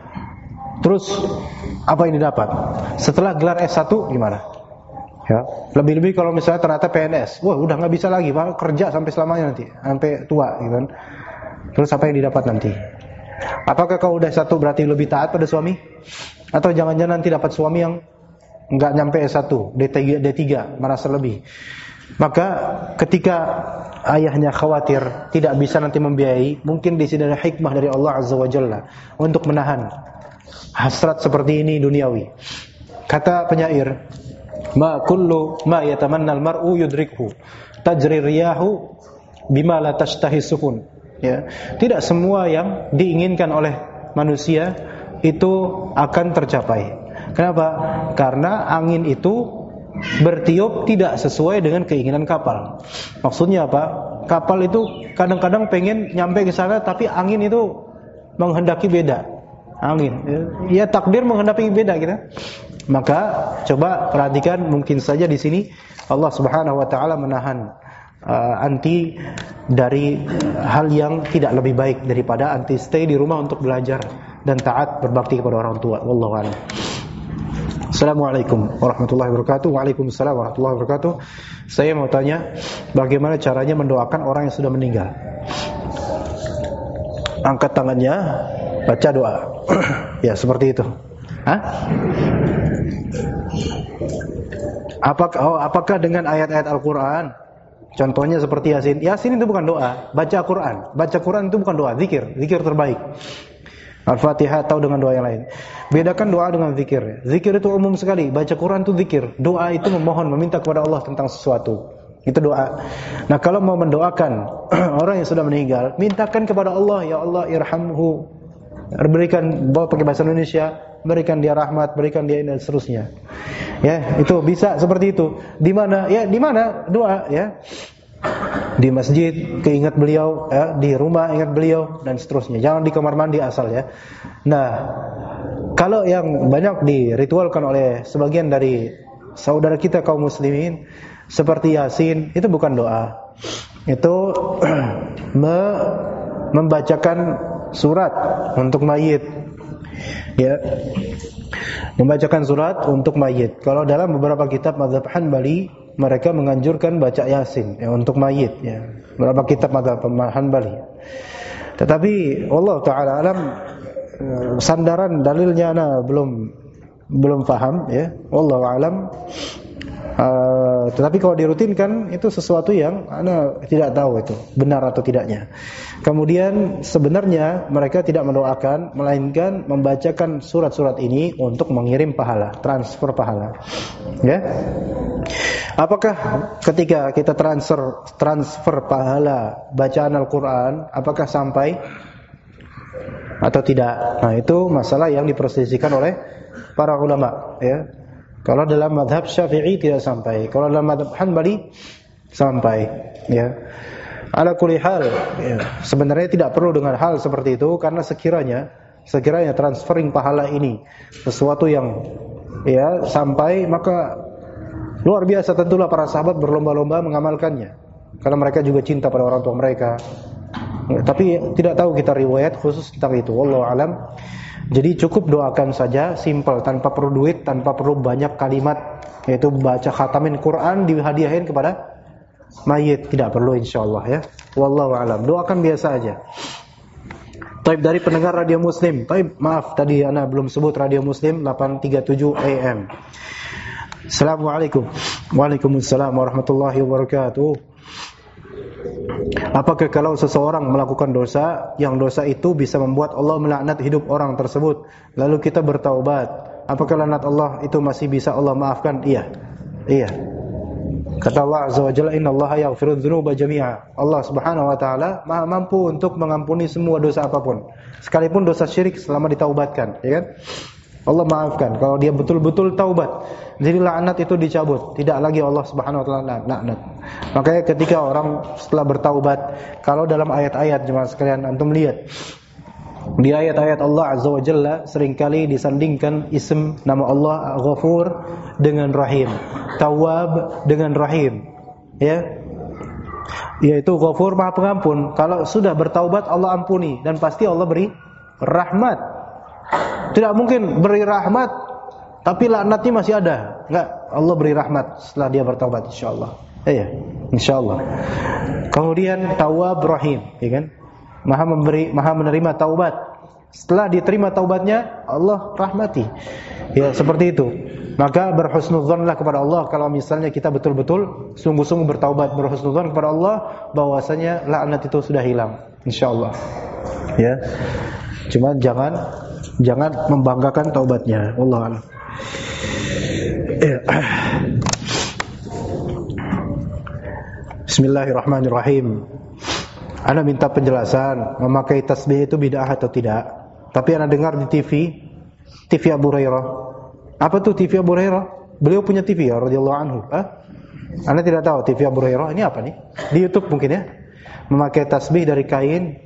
Terus apa yang didapat setelah gelar S1 gimana? Ya, lebih-lebih kalau misalnya ternyata PNS, wah udah nggak bisa lagi, Pak, kerja sampai selamanya nanti, sampai tua, gitu kan. Terus apa yang didapat nanti? Apakah kau udah S1 berarti lebih taat pada suami? Atau jangan-jangan nanti dapat suami yang nggak nyampe S1, D3, merasa lebih. Maka ketika ayahnya khawatir tidak bisa nanti membiayai, mungkin di sini ada hikmah dari Allah Azza wa Jalla untuk menahan hasrat seperti ini duniawi. Kata penyair, ma kullu ma yatamanna al-mar'u yudrikhu, tajri riyahu bima la tashtahi sufun. Ya, tidak semua yang diinginkan oleh manusia itu akan tercapai. Kenapa? Karena angin itu bertiup tidak sesuai dengan keinginan kapal. Maksudnya apa? Kapal itu kadang-kadang pengen nyampe ke sana, tapi angin itu menghendaki beda. Angin, ya takdir menghendaki beda kita. Maka coba perhatikan, mungkin saja di sini Allah Subhanahu wa taala menahan anti dari hal yang tidak lebih baik daripada anti stay di rumah untuk belajar dan taat berbakti kepada orang tua. Wallahu a'lam. Assalamualaikum warahmatullahi wabarakatuh. Waalaikumsalam warahmatullahi wabarakatuh. Saya mau tanya, bagaimana caranya mendoakan orang yang sudah meninggal? Angkat tangannya, baca doa. Ya, seperti itu. Apakah dengan ayat-ayat Al-Quran? Contohnya seperti Yasin. Yasin itu bukan doa, baca Quran. Baca Quran itu bukan doa, zikir terbaik. Al-Fatihah atau dengan doa yang lain. Bedakan doa dengan zikir. Zikir itu umum sekali. Baca Quran itu zikir. Doa itu memohon, meminta kepada Allah tentang sesuatu. Itu doa. Nah, kalau mau mendoakan orang yang sudah meninggal, mintakan kepada Allah, ya Allah irhamhu. Berikan, bawa pakai bahasa Indonesia, berikan dia rahmat, berikan dia ini dan seterusnya. Ya, itu bisa seperti itu. Di mana? Ya, di mana doa, ya. Di masjid keingat beliau, ya, di rumah ingat beliau dan seterusnya. Jangan di kamar mandi asal, ya. Nah, kalau yang banyak diritualkan oleh sebagian dari saudara kita kaum muslimin seperti Yasin, itu bukan doa. Itu membacakan surat untuk mayit. Ya. Membacakan surat untuk mayit. Kalau dalam beberapa kitab mazhab Hanbali, mereka menganjurkan baca Yasin ya, untuk mayit ya. Beberapa kitab mazhab Hanbali. Tetapi Allah taala alam, sandaran dalilnya ana belum paham ya. Wallahu alam. Tetapi kalau dirutinkan itu sesuatu yang ana tidak tahu itu benar atau tidaknya. Kemudian sebenarnya mereka tidak mendoakan, melainkan membacakan surat-surat ini untuk mengirim pahala, transfer pahala. Ya. Apakah ketika kita transfer pahala bacaan Al-Qur'an, apakah sampai atau tidak? Nah, itu masalah yang diperselisihkan oleh para ulama, ya. Kalau dalam mazhab Syafi'i tidak sampai, kalau dalam mazhab Hanbali sampai, ya. Ala kulli hal, ya. Sebenarnya tidak perlu dengan hal seperti itu, karena sekiranya transferring pahala ini sesuatu yang ya sampai, maka luar biasa tentulah para sahabat berlomba-lomba mengamalkannya, karena mereka juga cinta pada orang tua mereka. Tapi tidak tahu kita riwayat khusus tentang itu, wallahu alam. Jadi cukup doakan saja, simple, tanpa perlu duit, tanpa perlu banyak kalimat, yaitu baca khatamin Quran dihadiahin kepada mayit, tidak perlu insyaallah, ya. Wallahu alam. Doakan biasa aja. Taib, dari pendengar Radio Muslim. Taib, maaf tadi ana belum sebut Radio Muslim 837 AM. Assalamualaikum. Waalaikumsalam warahmatullahi wabarakatuh. Apakah kalau seseorang melakukan dosa, yang dosa itu bisa membuat Allah melaknat hidup orang tersebut, lalu kita bertaubat, apakah laknat Allah itu masih bisa Allah maafkan? Iya. Kata Allah Azza wa Jalla, innallaha yaghfiru dzunuba jami'a. Allah Subhanahu wa taala Maha mampu untuk mengampuni semua dosa apapun, sekalipun dosa syirik selama ditaubatkan, ya kan? Allah maafkan kalau dia betul-betul taubat. Jadi laknat itu dicabut, tidak lagi Allah Subhanahu wa taala laknat. Makanya ketika orang setelah bertaubat, kalau dalam ayat-ayat jemaah sekalian antum lihat, di ayat-ayat Allah Azza wa Jalla seringkali disandingkan isim nama Allah Ghafur dengan Rahim, Tawwab dengan Rahim, ya. Yaitu Ghafur Maha Pengampun. Kalau sudah bertaubat Allah ampuni, dan pasti Allah beri rahmat. Tidak mungkin beri rahmat tapi laknatnya masih ada. Enggak, Allah beri rahmat setelah dia bertaubat insyaallah. Iya, insyaallah. Kemudian Tawwab Rahim, ya kan? Maha memberi, Maha menerima taubat. Setelah diterima taubatnya, Allah rahmati. Ya, seperti itu. Maka berhusnudzonlah kepada Allah kalau misalnya kita betul-betul sungguh-sungguh bertaubat, berhusnudzon kepada Allah bahwasanya laknat itu sudah hilang insyaallah. Ya. Cuma jangan membanggakan taubatnya. Wallahu a'lam. Bismillahirrahmanirrahim. Ana minta penjelasan, memakai tasbih itu bid'ah atau tidak? Tapi ana dengar di TV Abu Hurairah. Apa tuh TV Abu Hurairah? Beliau punya TV ya radhiyallahu anhu. Ana tidak tahu TV Abu Hurairah ini apa nih? Di YouTube mungkin ya. Memakai tasbih dari kain,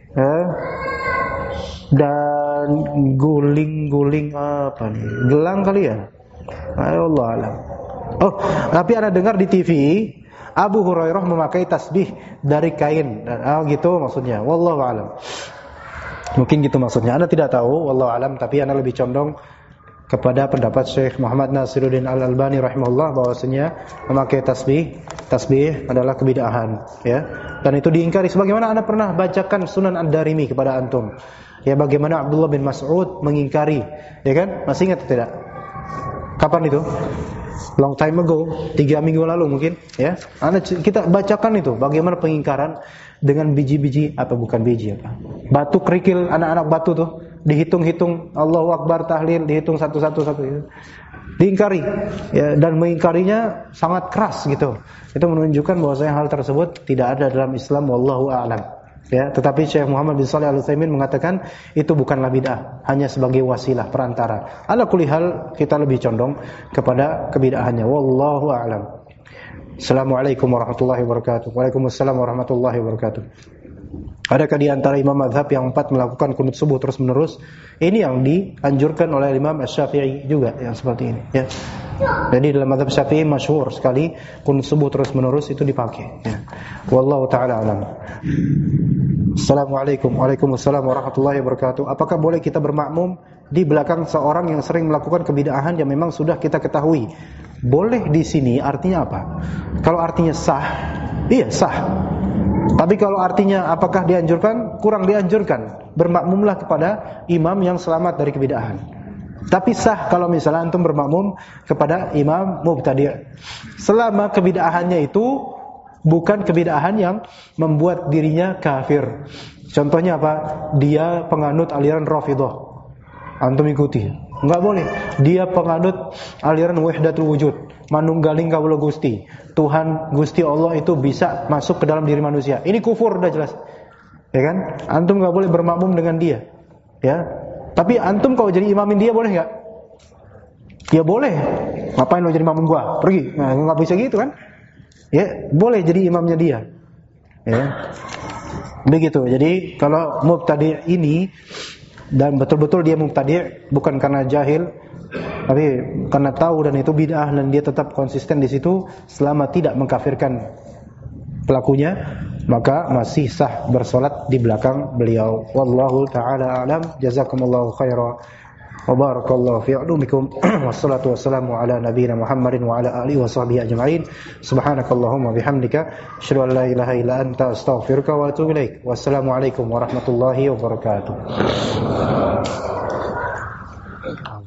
dan guling-guling apa nih? Gelang kali ya? Allah alam. Oh, tapi ana dengar di TV Abu Hurairah memakai tasbih dari kain. Gitu maksudnya. Wallahu alam. Mungkin gitu maksudnya. Ana tidak tahu, wallahu alam, tapi ana lebih condong kepada pendapat Syekh Muhammad Nasiruddin Al-Albani rahimahullah bahwasanya memakai tasbih adalah kebid'ahan, ya. Dan itu diingkari sebagaimana ana pernah bacakan Sunan Ad-Darimi kepada antum. Ya, bagaimana Abdullah bin Mas'ud mengingkari, ya kan? Masih ingat tidak? Kapan itu? Long time ago, 3 minggu lalu mungkin, ya. Kita bacakan itu bagaimana pengingkaran dengan biji-biji, apa bukan biji apa? Batu kerikil, anak-anak batu tuh. dihitung-hitung, Allahu Akbar, tahlil, dihitung satu-satu gitu. Diingkari ya, dan mengingkarinya sangat keras gitu. Itu menunjukkan bahwasanya hal tersebut tidak ada dalam Islam, wallahu a'lam. Ya, tetapi Syekh Muhammad bin Shalih Al-Utsaimin mengatakan itu bukanlah bid'ah, hanya sebagai wasilah, perantara. Ala kulli hal kita lebih condong kepada kebid'ahannya. Wallahu a'lam. Assalamualaikum warahmatullahi wabarakatuh. Waalaikumsalam warahmatullahi wabarakatuh. Adakah di antara imam mazhab yang 4 melakukan kunut subuh terus menerus? Ini yang dianjurkan oleh Imam Asy-Syafi'i juga yang seperti ini ya. Jadi dalam mazhab Syafi'i masyhur sekali kunut subuh terus menerus itu dipakai ya. Wallahu taala alam. Assalamualaikum. Waalaikumsalam warahmatullahi wabarakatuh. Apakah boleh kita bermakmum di belakang seorang yang sering melakukan kebid'ahan yang memang sudah kita ketahui? Boleh di sini artinya apa? Kalau artinya sah, iya sah. Tapi kalau artinya apakah dianjurkan? Kurang dianjurkan. Bermakmumlah kepada imam yang selamat dari kebid'ahan. Tapi sah kalau misalnya antum bermakmum kepada imam mubtadi'. Selama kebid'ahannya itu bukan kebid'ahan yang membuat dirinya kafir. Contohnya apa? Dia penganut aliran Rafidhah. Antum ikuti. Enggak boleh. Dia penganut aliran Wahdatul Wujud, manunggaling kawula Gusti. Tuhan Gusti Allah itu bisa masuk ke dalam diri manusia. Ini kufur udah jelas. Ya kan? Antum enggak boleh bermakmum dengan dia. Ya. Tapi antum kalau jadi imamin dia boleh enggak? Ya boleh. Ngapain lo jadi imam gua? Pergi. Nah, enggak bisa gitu kan? Ya, boleh jadi imamnya dia. Ya. Begitu. Jadi kalau mubtadi' ini dan betul-betul dia mubtadi', bukan karena jahil, tapi karena tahu dan itu bid'ah dan dia tetap konsisten di situ selama tidak mengkafirkan pelakunya, maka masih sah bersolat di belakang beliau. Wallahu taala alam. Jazakumullahu khairan wa barakallahu fi ulumikum. Wassalatu wassalamu ala nabiyina Muhammadin wa ala alihi washabbihi ajma'in. Subhanakallahumma bihamdika asyhadu an la ilaha illa anta astaghfiruka wa atubu ilaik. Wassalamu alaikum warahmatullahi wabarakatuh.